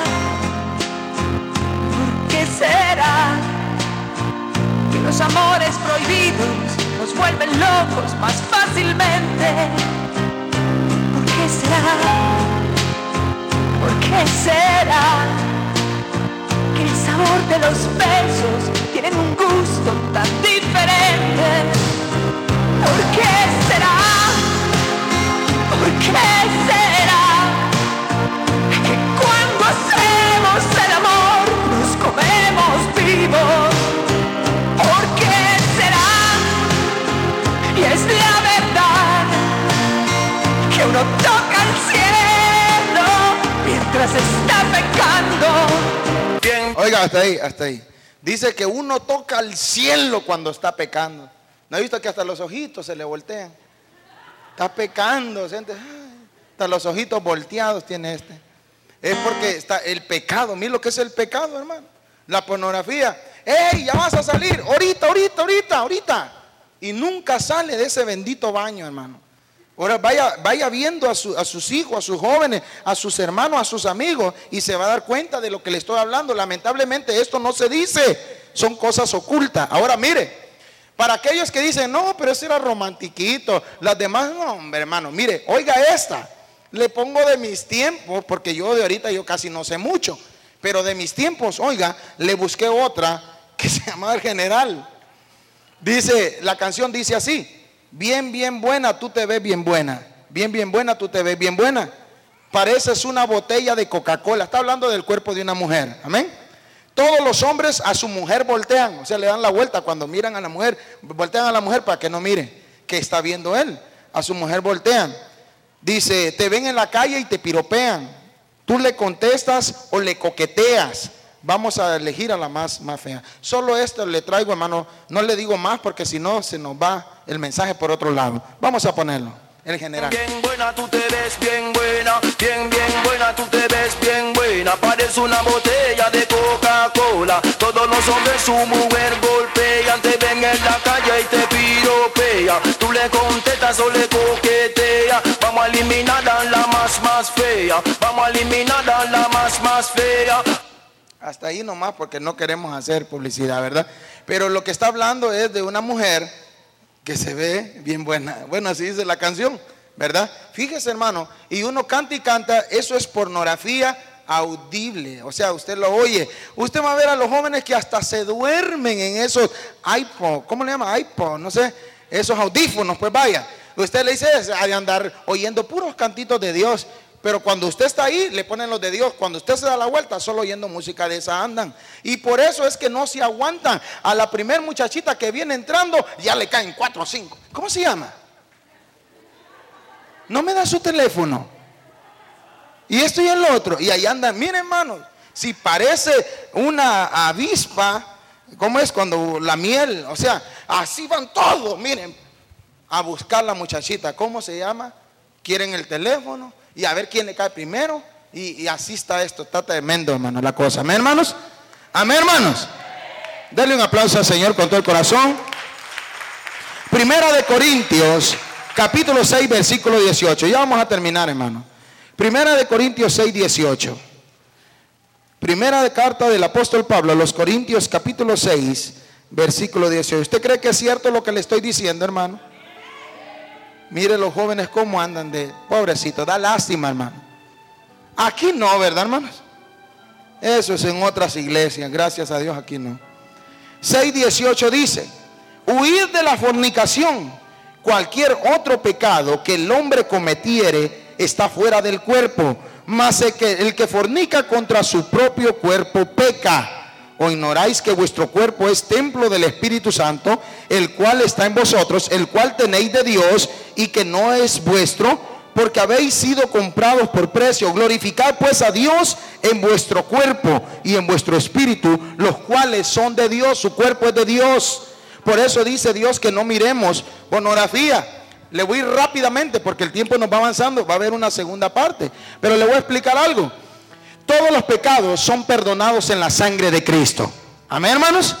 Speaker 2: ¿Por qué será? Que los amores prohibidos nos vuelven locos más fácilmente. ¿Por qué será? ¿Por qué será? Que el sabor de los besos tienen un gusto tan diferente. ¿Por qué será? ¿Por qué será? Que cuando hacemos el amor nos comemos vivos. ¿Por qué será? Y es la verdad que uno toca el cielo mientras está pecando. Bien.
Speaker 1: Oiga, hasta ahí, hasta ahí. Dice que uno toca el cielo cuando está pecando. ¿No ha visto que hasta los ojitos se le voltean? Está pecando, siente, hasta los ojitos volteados tiene este. Es porque está el pecado. Mira lo que es el pecado, hermano. La pornografía. ¡Ey, ya vas a salir! Ahorita, ahorita, ahorita, ahorita. Y nunca sale de ese bendito baño, hermano. Ahora vaya, vaya viendo a, su, a sus hijos, a sus jóvenes, a sus hermanos, a sus amigos, y se va a dar cuenta de lo que le estoy hablando. Lamentablemente esto no se dice. Son cosas ocultas. Ahora mire. Para aquellos que dicen, no, pero ese era romantiquito. Las demás, no, hombre, hermano. Mire, oiga esta. Le pongo de mis tiempos, porque yo de ahorita yo casi no sé mucho. Pero de mis tiempos, oiga, le busqué otra que se llama El General. Dice, la canción dice así. Bien, bien buena, tú te ves bien buena. Bien, bien buena, tú te ves bien buena. Pareces una botella de Coca-Cola. Está hablando del cuerpo de una mujer. Amén. Todos los hombres a su mujer voltean, o sea, le dan la vuelta cuando miran a la mujer, voltean a la mujer para que no mire que está viendo él. A su mujer voltean. Dice, te ven en la calle y te piropean. Tú le contestas o le coqueteas. Vamos a elegir a la más, más fea. Solo esto le traigo, hermano. No le digo más porque si no se nos va el mensaje por otro lado. Vamos a ponerlo en general.
Speaker 3: Bien buena, tú te ves bien buena. Bien, bien buena, tú te ves bien buena. Parece una botella de Coca-Cola. Todos los hombres su mujer golpean. Te ven en la calle y te piropean. Tú le contestas o le coqueteas. Vamos a eliminar a la más, más fea. Vamos a eliminar a la más, más fea.
Speaker 1: Hasta ahí nomás porque no queremos hacer publicidad, ¿verdad? Pero lo que está hablando es de una mujer que se ve bien buena. Bueno, así dice la canción, ¿verdad? Fíjese, hermano, y uno canta y canta, eso es pornografía audible. O sea, usted lo oye. Usted va a ver a los jóvenes que hasta se duermen en esos iPod, ¿cómo le llama? iPod, no sé, esos audífonos, pues vaya. Usted le dice, hay de andar oyendo puros cantitos de Dios. Pero cuando usted está ahí, le ponen los de Dios. Cuando usted se da la vuelta, solo oyendo música de esa andan. Y por eso es que no se aguantan. A la primer muchachita que viene entrando, ya le caen cuatro o cinco. ¿Cómo se llama? No me da su teléfono. Y esto y el otro. Y ahí andan. Miren, hermanos, si parece una avispa, ¿cómo es cuando la miel? O sea, así van todos, miren, a buscar la muchachita. ¿Cómo se llama? Quieren el teléfono. Y a ver quién le cae primero. Y, y así está esto. Está tremendo, hermano, la cosa. Amén, hermanos. Amén, hermanos. Denle un aplauso al Señor con todo el corazón. Primera de Corintios, capítulo seis, versículo dieciocho. Ya vamos a terminar, hermano. Primera de Corintios seis, dieciocho. Primera de carta del apóstol Pablo a los Corintios, capítulo seis, versículo dieciocho. ¿Usted cree que es cierto lo que le estoy diciendo, hermano? Mire los jóvenes cómo andan de pobrecito, da lástima, hermano. Aquí no, ¿verdad, hermanos? Eso es en otras iglesias, gracias a Dios aquí no. seis dieciocho dice, huid de la fornicación. Cualquier otro pecado que el hombre cometiere está fuera del cuerpo, mas el que, el que fornica contra su propio cuerpo peca. ¿O ignoráis que vuestro cuerpo es templo del Espíritu Santo, el cual está en vosotros, el cual tenéis de Dios, y que no es vuestro, porque habéis sido comprados por precio? Glorificad pues a Dios en vuestro cuerpo y en vuestro espíritu, los cuales son de Dios. Su cuerpo es de Dios. Por eso dice Dios que no miremos pornografía. Le voy a ir rápidamente porque el tiempo nos va avanzando. Va a haber una segunda parte, pero le voy a explicar algo. Todos los pecados son perdonados en la sangre de Cristo. Amén, hermanos.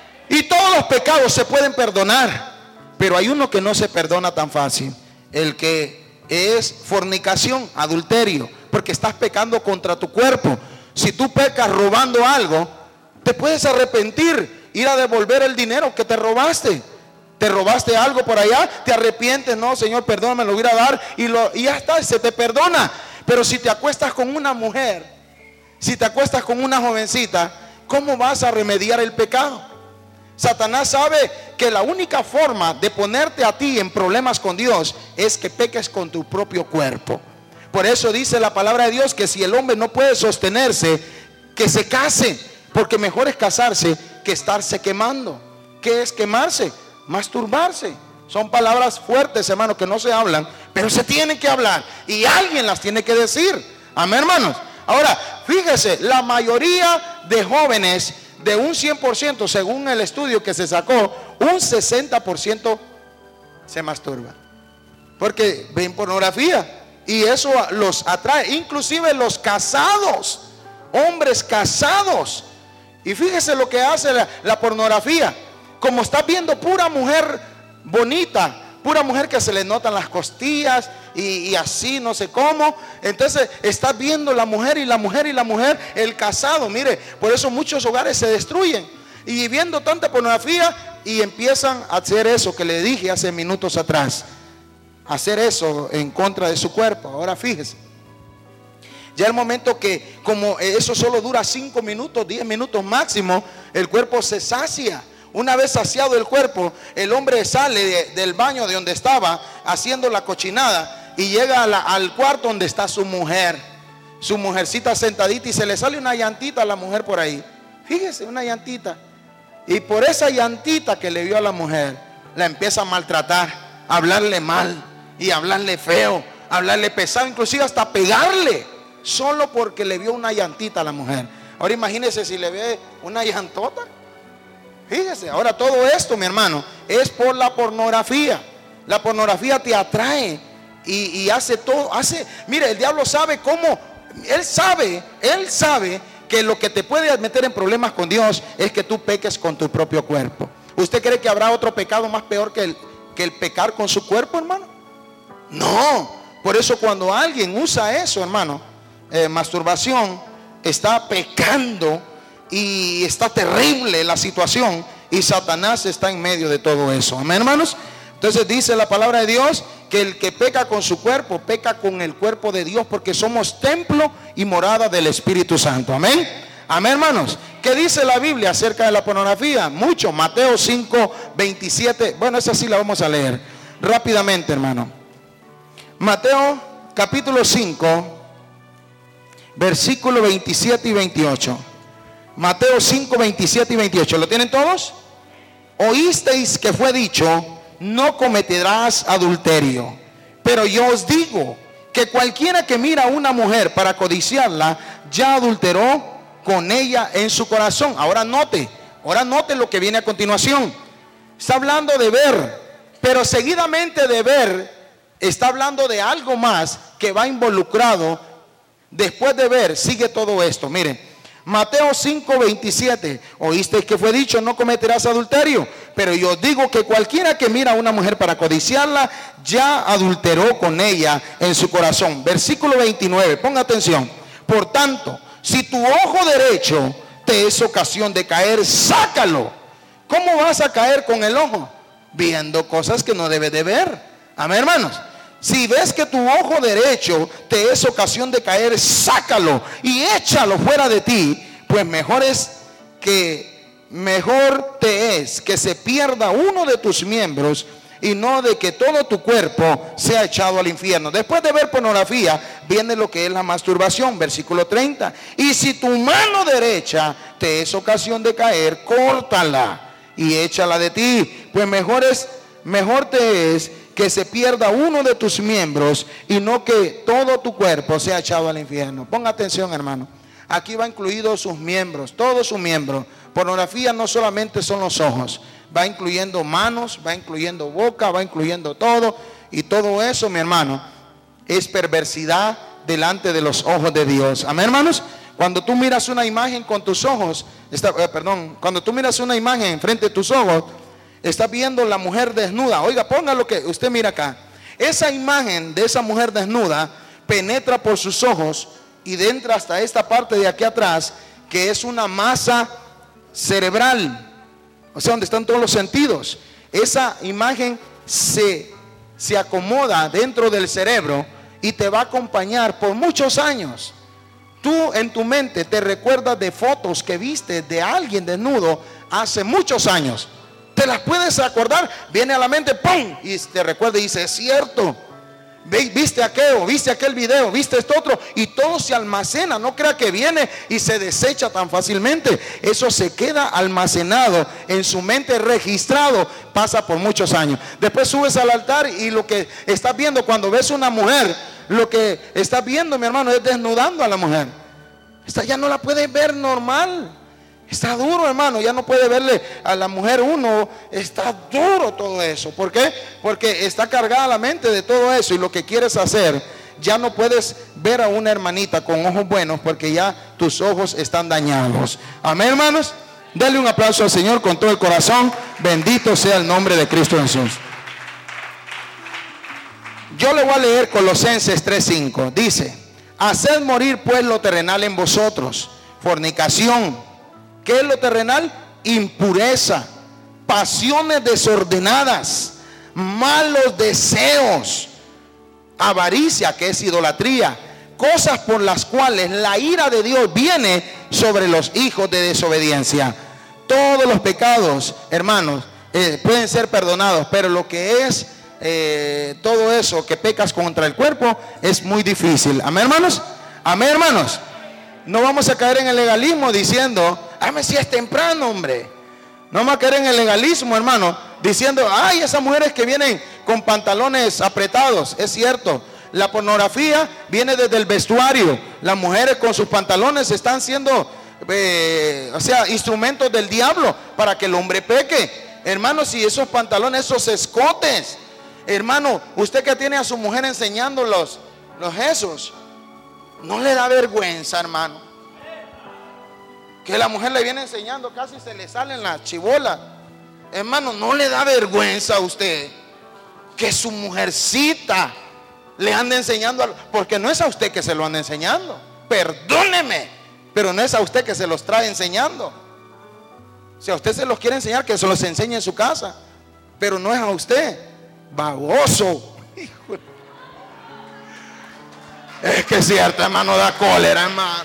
Speaker 1: Y todos los pecados se pueden perdonar, pero hay uno que no se perdona tan fácil. El que es fornicación, adulterio, porque estás pecando contra tu cuerpo. Si tú pecas robando algo, te puedes arrepentir, ir a devolver el dinero que te robaste. Te robaste algo por allá, te arrepientes, no, Señor, perdóname, lo voy a dar, y, lo, y ya está, se te perdona. Pero si te acuestas con una mujer, si te acuestas con una jovencita, ¿cómo vas a remediar el pecado? Satanás sabe que la única forma de ponerte a ti en problemas con Dios es que peques con tu propio cuerpo. Por eso dice la palabra de Dios que si el hombre no puede sostenerse, que se case, porque mejor es casarse que estarse quemando. ¿Qué es quemarse? Masturbarse. Son palabras fuertes, hermanos, que no se hablan, pero se tienen que hablar y alguien las tiene que decir. Amén, hermanos. Ahora, fíjese, la mayoría de jóvenes, de un cien por ciento, según el estudio que se sacó, un sesenta por ciento se masturban. Porque ven pornografía y eso los atrae. Inclusive los casados, hombres casados. Y fíjese lo que hace la, la pornografía. Como está viendo pura mujer bonita, pura mujer que se le notan las costillas y, y así no sé cómo. Entonces está viendo la mujer y la mujer y la mujer, el casado. Mire, por eso muchos hogares se destruyen. Y viendo tanta pornografía y empiezan a hacer eso que le dije hace minutos atrás. Hacer eso en contra de su cuerpo. Ahora fíjese. Ya el momento que como eso solo dura cinco minutos, diez minutos máximo, el cuerpo se sacia. Una vez saciado el cuerpo, el hombre sale de, del baño de donde estaba haciendo la cochinada y llega a la, al cuarto donde está su mujer, su mujercita sentadita, y se le sale una llantita a la mujer por ahí. Fíjese, una llantita. Y por esa llantita que le vio a la mujer, la empieza a maltratar, a hablarle mal y a hablarle feo, hablarle pesado, inclusive hasta pegarle, solo porque le vio una llantita a la mujer. Ahora imagínese si le ve una llantota. Fíjese, ahora todo esto, mi hermano, es por la pornografía. La pornografía te atrae y, y hace todo, hace, mire, el diablo sabe cómo, él sabe, él sabe que lo que te puede meter en problemas con Dios es que tú peques con tu propio cuerpo. ¿Usted cree que habrá otro pecado más peor que el, que el pecar con su cuerpo, hermano? No. Por eso cuando alguien usa eso, hermano, eh, masturbación, está pecando y está terrible la situación, y Satanás está en medio de todo eso. Amén, hermanos. Entonces dice la palabra de Dios que el que peca con su cuerpo, peca con el cuerpo de Dios, porque somos templo y morada del Espíritu Santo. Amén. Amén, hermanos. ¿Qué dice la Biblia acerca de la pornografía? Mucho. Mateo cinco, veintisiete. Bueno, esa sí la vamos a leer rápidamente, hermano. Mateo capítulo cinco, versículo veintisiete y veintiocho. Mateo cinco, veintisiete y veintiocho. ¿Lo tienen todos? Oísteis que fue dicho: no cometerás adulterio. Pero yo os digo que cualquiera que mira a una mujer para codiciarla, ya adulteró con ella en su corazón. Ahora note, ahora note lo que viene a continuación. Está hablando de ver, pero seguidamente de ver, está hablando de algo más que va involucrado. Después de ver, sigue todo esto. Miren, Mateo cinco, veintisiete. Oísteis que fue dicho: no cometerás adulterio. Pero yo digo que cualquiera que mira a una mujer para codiciarla, ya adulteró con ella en su corazón. Versículo veintinueve, ponga atención. Por tanto, si tu ojo derecho te es ocasión de caer, sácalo. ¿Cómo vas a caer con el ojo? Viendo cosas que no debes de ver. Amén, hermanos. Si ves que tu ojo derecho te es ocasión de caer, sácalo y échalo fuera de ti. Pues mejor es que mejor te es que se pierda uno de tus miembros y no de que todo tu cuerpo sea echado al infierno. Después de ver pornografía viene lo que es la masturbación, versículo treinta. Y si tu mano derecha te es ocasión de caer, córtala y échala de ti. Pues mejor es mejor te es que se pierda uno de tus miembros y no que todo tu cuerpo sea echado al infierno. Ponga atención, hermano. Aquí va incluido sus miembros, todos sus miembros. Pornografía no solamente son los ojos, va incluyendo manos, va incluyendo boca, va incluyendo todo. Y todo eso, mi hermano, es perversidad delante de los ojos de Dios. Amén, hermanos. Cuando tú miras una imagen con tus ojos, está, eh, perdón, cuando tú miras una imagen frente a tus ojos, estás viendo la mujer desnuda. Oiga, ponga lo que usted mira acá. Esa imagen de esa mujer desnuda penetra por sus ojos y entra hasta esta parte de aquí atrás, que es una masa cerebral, o sea, donde están todos los sentidos. Esa imagen se, se acomoda dentro del cerebro y te va a acompañar por muchos años. Tú en tu mente te recuerdas de fotos que viste de alguien desnudo hace muchos años. Te las puedes acordar, viene a la mente, ¡pum! Y te recuerda y dice: es cierto, viste aquello, viste aquel video, viste esto otro, y todo se almacena. No crea que viene y se desecha tan fácilmente. Eso se queda almacenado en su mente, registrado, pasa por muchos años. Después subes al altar y lo que estás viendo cuando ves una mujer, lo que estás viendo, mi hermano, es desnudando a la mujer. Esta ya no la puedes ver normal. Está duro, hermano, ya no puede verle a la mujer uno, está duro todo eso. ¿Por qué? Porque está cargada la mente de todo eso, y lo que quieres hacer, ya no puedes ver a una hermanita con ojos buenos porque ya tus ojos están dañados. Amén, hermanos. Dale un aplauso al Señor con todo el corazón. Bendito sea el nombre de Cristo Jesús. Yo le voy a leer Colosenses tres cinco. Dice: haced morir pues lo terrenal en vosotros: fornicación. ¿Qué es lo terrenal? Impureza, pasiones desordenadas, malos deseos, avaricia, que es idolatría, cosas por las cuales la ira de Dios viene sobre los hijos de desobediencia. Todos los pecados, hermanos, eh, pueden ser perdonados, pero lo que es eh, todo eso que pecas contra el cuerpo es muy difícil. Amén, hermanos. Amén, hermanos. No vamos a caer en el legalismo diciendo: ay, si es temprano, hombre. No vamos a caer en el legalismo, hermano, diciendo: ay, esas mujeres que vienen con pantalones apretados. Es cierto, La pornografía viene desde el vestuario. Las mujeres con sus pantalones están siendo, eh, o sea, instrumentos del diablo para que el hombre peque. Hermano, si esos pantalones, esos escotes, hermano, usted que tiene a su mujer enseñando los, los esos, no le da vergüenza, hermano, que la mujer le viene enseñando, casi se le salen las chibolas. Hermano, no le da vergüenza a usted que su mujercita le ande enseñando, porque no es a usted que se lo anda enseñando, perdóneme, pero no es a usted que se los trae enseñando. Si a usted se los quiere enseñar, que se los enseñe en su casa, pero no es a usted. Baboso. Híjole. Es que es cierto, hermano, da cólera, hermano.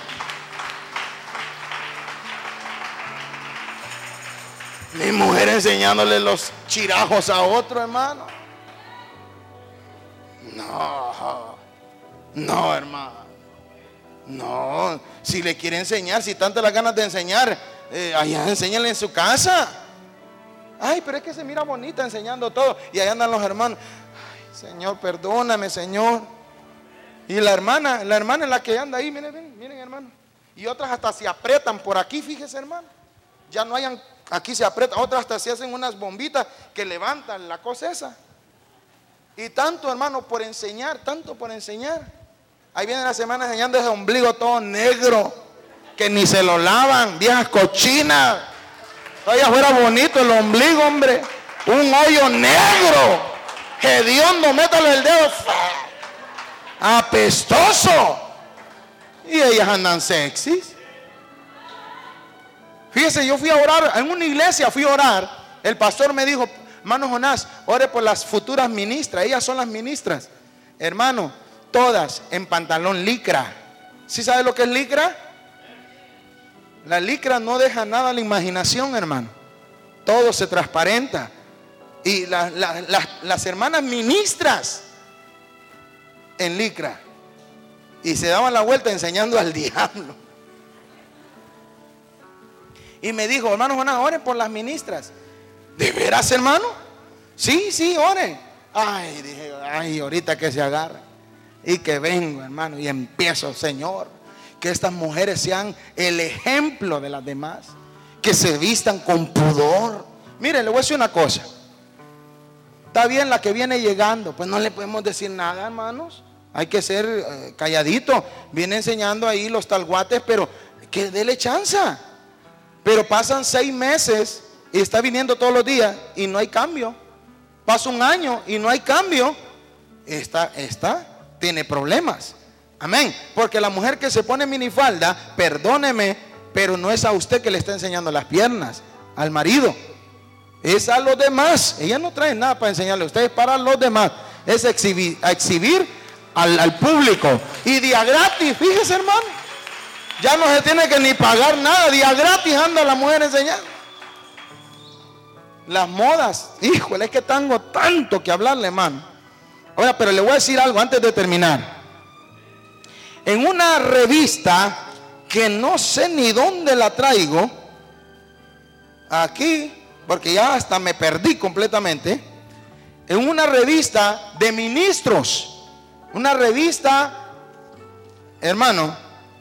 Speaker 1: Mi mujer enseñándole los chirajos a otro, hermano. No, no, hermano. No, si le quiere enseñar, si tantas las ganas de enseñar, eh, allá enséñale en su casa. Ay, pero es que se mira bonita enseñando todo. Y allá andan los hermanos. Ay, Señor, perdóname, Señor. Y la hermana, la hermana es la que anda ahí, miren, miren, miren, hermano. Y otras hasta se aprietan por aquí, fíjese, hermano. Ya no hayan, aquí se aprietan. Otras hasta se hacen unas bombitas que levantan la cosa esa. Y tanto, hermano, por enseñar, tanto por enseñar. Ahí viene la semana enseñando ese ombligo todo negro, que ni se lo lavan, viejas cochinas. Todavía fuera bonito el ombligo, hombre. Un hoyo negro. Hediondo, métale el dedo. Apestoso. Y ellas andan sexys. Fíjese, yo fui a orar en una iglesia, fui a orar. El pastor me dijo, hermano Jonás, ore por las futuras ministras. Ellas son las ministras. Hermano, todas en pantalón licra. ¿Sí sabe lo que es licra? La licra no deja nada a la imaginación, hermano. Todo se transparenta. Y la, la, la, las hermanas ministras en licra. Y se daban la vuelta enseñando al diablo. Y me dijo, hermano Jonás, oren por las ministras. ¿De veras, hermano? Sí, sí, oren. Ay, dije, ay, ahorita que se agarra. Y que vengo, hermano, y empiezo, Señor, que estas mujeres sean el ejemplo de las demás, que se vistan con pudor. Mire, le voy a decir una cosa. Está bien la que viene llegando, pues no le podemos decir nada, hermanos. Hay que ser eh, calladito. Viene enseñando ahí los talguates, pero que dele chanza. Pero pasan seis meses y está viniendo todos los días y no hay cambio. Pasa un año y no hay cambio. Esta, esta tiene problemas. Amén. Porque la mujer que se pone minifalda, perdóneme, pero no es a usted que le está enseñando las piernas, al marido. Es a los demás. Ella no trae nada para enseñarle a ustedes, para los demás. Es exhibir, exhibir al, al público. Y día gratis, fíjese, hermano. Ya no se tiene que ni pagar nada. Día gratis anda la mujer enseñando. Las modas, híjole, es que tengo tanto que hablarle, hermano. Ahora, pero le voy a decir algo antes de terminar. En una revista que no sé ni dónde la traigo, aquí, porque ya hasta me perdí completamente, en una revista de ministros, una revista, hermano,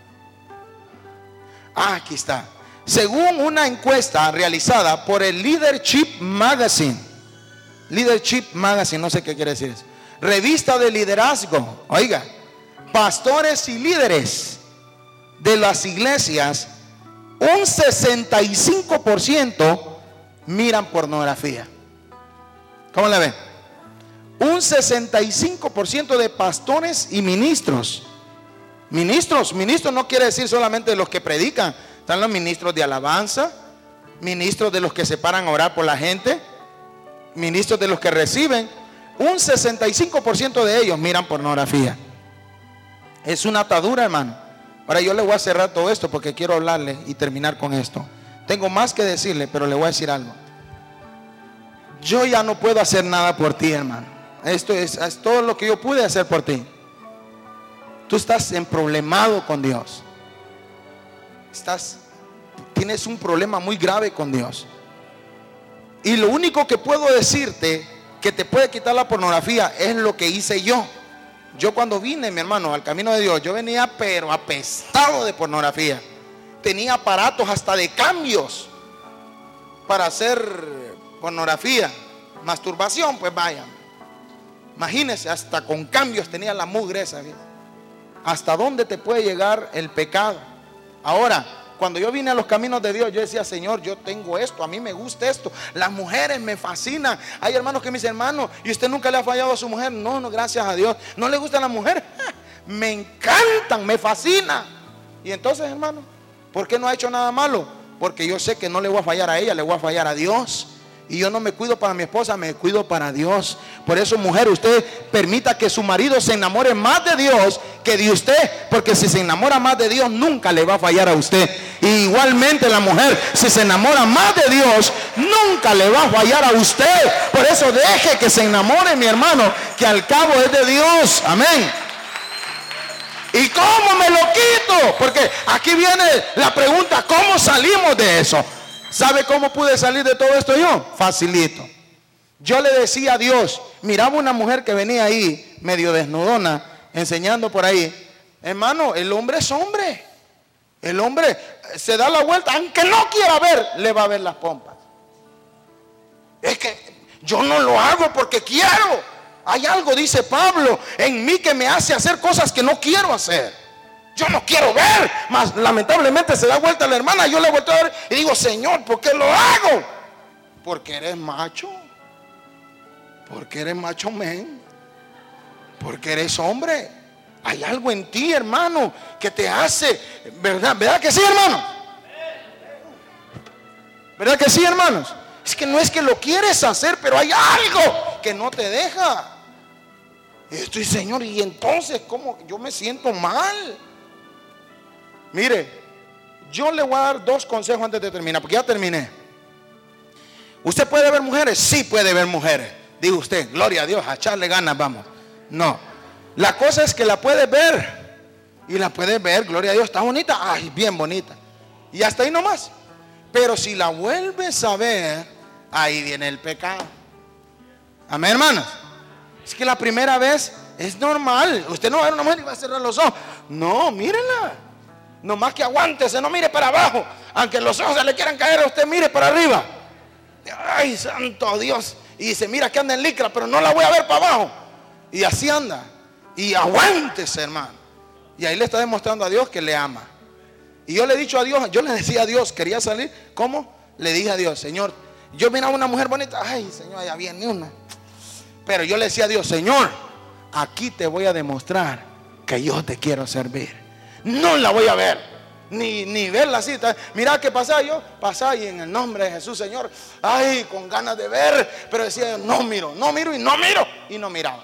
Speaker 1: ah, aquí está. Según una encuesta realizada por el Leadership Magazine, Leadership Magazine, no sé qué quiere decir eso, revista de liderazgo, oiga, pastores y líderes de las iglesias, un sesenta y cinco por ciento miran pornografía. ¿Cómo la ven? Un sesenta y cinco por ciento de pastores y ministros. Ministros, ministros no quiere decir solamente de los que predican. Están los ministros de alabanza, ministros de los que se paran a orar por la gente, ministros de los que reciben. Un sesenta y cinco por ciento de ellos miran pornografía. Es una atadura, hermano. Ahora yo le voy a cerrar todo esto porque quiero hablarle y terminar con esto. Tengo más que decirle, pero le voy a decir algo. Yo ya no puedo hacer nada por ti, hermano. Esto es, es todo lo que yo pude hacer por ti. Tú estás emproblemado con Dios. Estás, tienes un problema muy grave con Dios. Y lo único que puedo decirte que te puede quitar la pornografía es lo que hice yo. Yo cuando vine, mi hermano, al camino de Dios, yo venía pero apestado de pornografía. Tenía aparatos hasta de cambios para hacer pornografía, masturbación, pues vaya. Imagínense, hasta con cambios tenía la mugre esa. ¿Bien? ¿Hasta dónde te puede llegar el pecado? Ahora, cuando yo vine a los caminos de Dios, yo decía, Señor, yo tengo esto, a mí me gusta esto, las mujeres me fascinan. Hay hermanos que me dicen, hermano, ¿y usted nunca le ha fallado a su mujer? No, no, gracias a Dios. ¿No le gustan las mujeres? Me encantan, me fascinan. Y entonces, hermano, ¿por qué no ha hecho nada malo? Porque yo sé que no le voy a fallar a ella, le voy a fallar a Dios. Y yo no me cuido para mi esposa, me cuido para Dios. Por eso, mujer, usted permita que su marido se enamore más de Dios que de usted, porque si se enamora más de Dios, nunca le va a fallar a usted. Y igualmente la mujer, si se enamora más de Dios, nunca le va a fallar a usted. Por eso deje que se enamore, mi hermano, que al cabo es de Dios. Amén. ¿Y cómo me lo quito? Porque aquí viene la pregunta, ¿cómo salimos de eso? ¿Sabe cómo pude salir de todo esto yo? Facilito. Yo le decía a Dios, miraba una mujer que venía ahí, medio desnudona, enseñando por ahí. Hermano, el hombre es hombre. El hombre se da la vuelta, aunque no quiera ver, le va a ver las pompas. Es que yo no lo hago porque quiero. Hay algo, dice Pablo, en mí que me hace hacer cosas que no quiero hacer. Yo no quiero ver, mas lamentablemente se da vuelta la hermana. Yo le vuelto a ver y digo, Señor, ¿por qué lo hago? Porque eres macho. Porque eres macho men. Porque eres hombre. Hay algo en ti, hermano, que te hace, ¿verdad? ¿Verdad que sí, hermano? ¿Verdad que sí, hermanos? Es que no es que lo quieres hacer, pero hay algo que no te deja. Y estoy, Señor, y entonces, ¿cómo? Yo me siento mal. Mire, yo le voy a dar dos consejos antes de terminar, porque ya terminé. ¿Usted puede ver mujeres? Sí puede ver mujeres. Diga usted, gloria a Dios, a echarle ganas, vamos. No, la cosa es que la puede ver. Y la puede ver, gloria a Dios, está bonita. Ay, bien bonita. Y hasta ahí nomás. Pero si la vuelves a ver, ahí viene el pecado. Amén, hermanos. Es que la primera vez es normal. Usted no va a ver una mujer y va a cerrar los ojos. No, mírenla. Nomás que aguántese, no mire para abajo. Aunque los ojos se le quieran caer a usted, mire para arriba. Ay, santo Dios. Y dice, mira que anda en licra, pero no la voy a ver para abajo. Y así anda. Y aguántese, hermano. Y ahí le está demostrando a Dios que le ama. Y yo le he dicho a Dios, yo le decía a Dios, quería salir. ¿Cómo? Le dije a Dios, Señor, yo miraba una mujer bonita. Ay, Señor, ya viene una. Pero yo le decía a Dios, Señor, aquí te voy a demostrar que yo te quiero servir. No la voy a ver, ni, ni verla así. Mira que pasaba yo, pasaba y en el nombre de Jesús, Señor, ay, con ganas de ver. Pero decía, no miro, no miro y no miro. Y no miraba.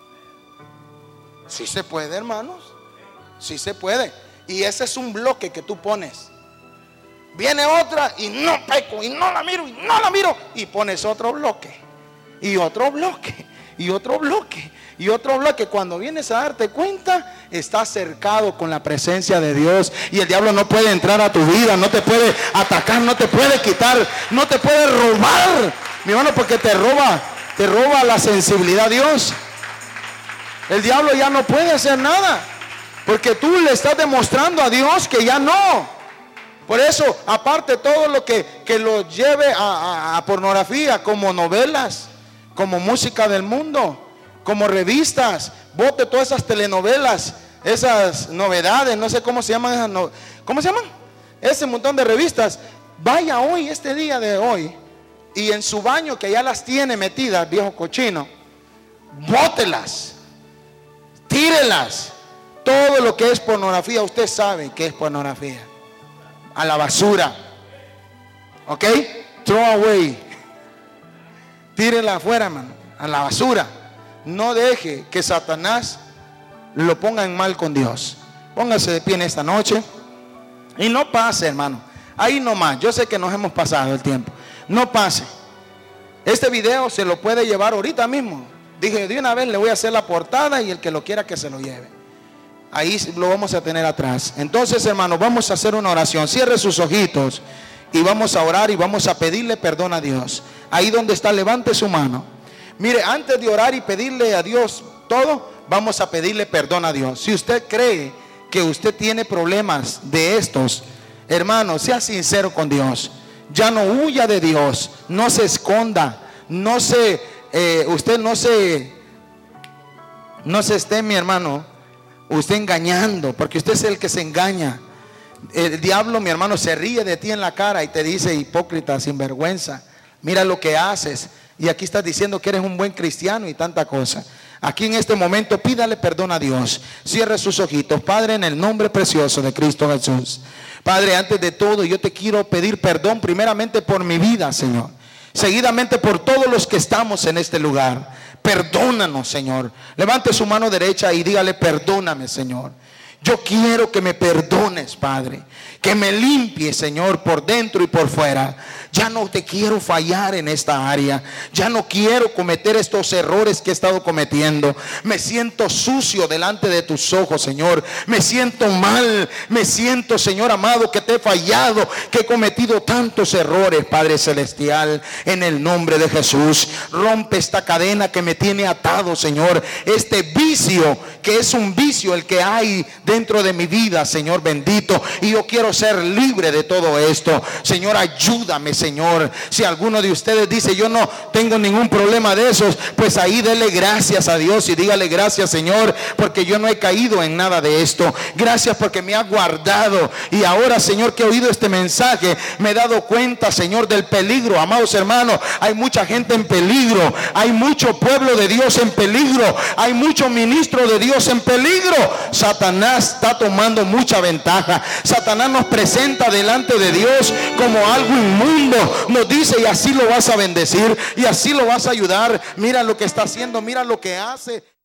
Speaker 1: Sí se puede, hermanos. Sí se puede. Y ese es un bloque que tú pones. Viene otra y no peco, y no la miro, y no la miro. Y pones otro bloque, y otro bloque, y otro bloque. Y otro bloque, cuando vienes a darte cuenta, estás cercado con la presencia de Dios. Y el diablo no puede entrar a tu vida, no te puede atacar, no te puede quitar, no te puede robar, mi hermano, porque te roba, te roba la sensibilidad a Dios. El diablo ya no puede hacer nada, porque tú le estás demostrando a Dios que ya no. Por eso, aparte todo lo que, que lo lleve a, a, a pornografía, como novelas, como música del mundo, como revistas, bote todas esas telenovelas, esas novedades, no sé cómo se llaman esas no, ¿cómo se llaman? Ese montón de revistas. Vaya hoy, este día de hoy, y en su baño que ya las tiene metidas, viejo cochino, bótelas, tírelas. Todo lo que es pornografía, usted sabe que es pornografía. A la basura. ¿Ok? Throw away. Tírela afuera, mano, a la basura. No deje que Satanás lo ponga en mal con Dios. Póngase de pie en esta noche. Y no pase, hermano. Ahí nomás. Yo sé que nos hemos pasado el tiempo. No pase. Este video se lo puede llevar ahorita mismo. Dije, de una vez le voy a hacer la portada y el que lo quiera que se lo lleve. Ahí lo vamos a tener atrás. Entonces, hermano, vamos a hacer una oración. Cierre sus ojitos y vamos a orar y vamos a pedirle perdón a Dios. Ahí donde está, levante su mano. Mire, antes de orar y pedirle a Dios todo, vamos a pedirle perdón a Dios. Si usted cree que usted tiene problemas de estos, hermano, sea sincero con Dios. Ya no huya de Dios, no se esconda, no se, eh, usted no se, no se esté, mi hermano, usted engañando, porque usted es el que se engaña. El diablo, mi hermano, se ríe de ti en la cara y te dice: hipócrita, sinvergüenza, mira lo que haces. Y aquí estás diciendo que eres un buen cristiano y tanta cosa. Aquí en este momento pídale perdón a Dios. Cierre sus ojitos. Padre, en el nombre precioso de Cristo Jesús. Padre, antes de todo yo te quiero pedir perdón primeramente por mi vida, Señor. Seguidamente por todos los que estamos en este lugar. Perdónanos, Señor. Levante su mano derecha y dígale: perdóname, Señor. Yo quiero que me perdones, Padre. Que me limpies, Señor, por dentro y por fuera. Ya no te quiero fallar en esta área. Ya no quiero cometer estos errores que he estado cometiendo. Me siento sucio delante de tus ojos, Señor. Me siento mal. Me siento, Señor amado, que te he fallado, que he cometido tantos errores, Padre celestial. En el nombre de Jesús, rompe esta cadena que me tiene atado, Señor. Este vicio, que es un vicio el que hay dentro de mi vida, Señor bendito. Y yo quiero ser libre de todo esto. Señor, ayúdame, Señor. Si alguno de ustedes dice: yo no tengo ningún problema de esos, pues ahí dele gracias a Dios y dígale: gracias, Señor, porque yo no he caído en nada de esto. Gracias porque me ha guardado. Y ahora, Señor, que he oído este mensaje, me he dado cuenta, Señor, del peligro. Amados hermanos, hay mucha gente en peligro. Hay mucho pueblo de Dios en peligro. Hay mucho ministro de Dios en peligro. Satanás está tomando mucha ventaja. Satanás nos presenta delante de Dios como algo inmundo. Nos dice: y así lo vas a bendecir, y así lo vas a ayudar. Mira lo que está haciendo, mira lo que hace.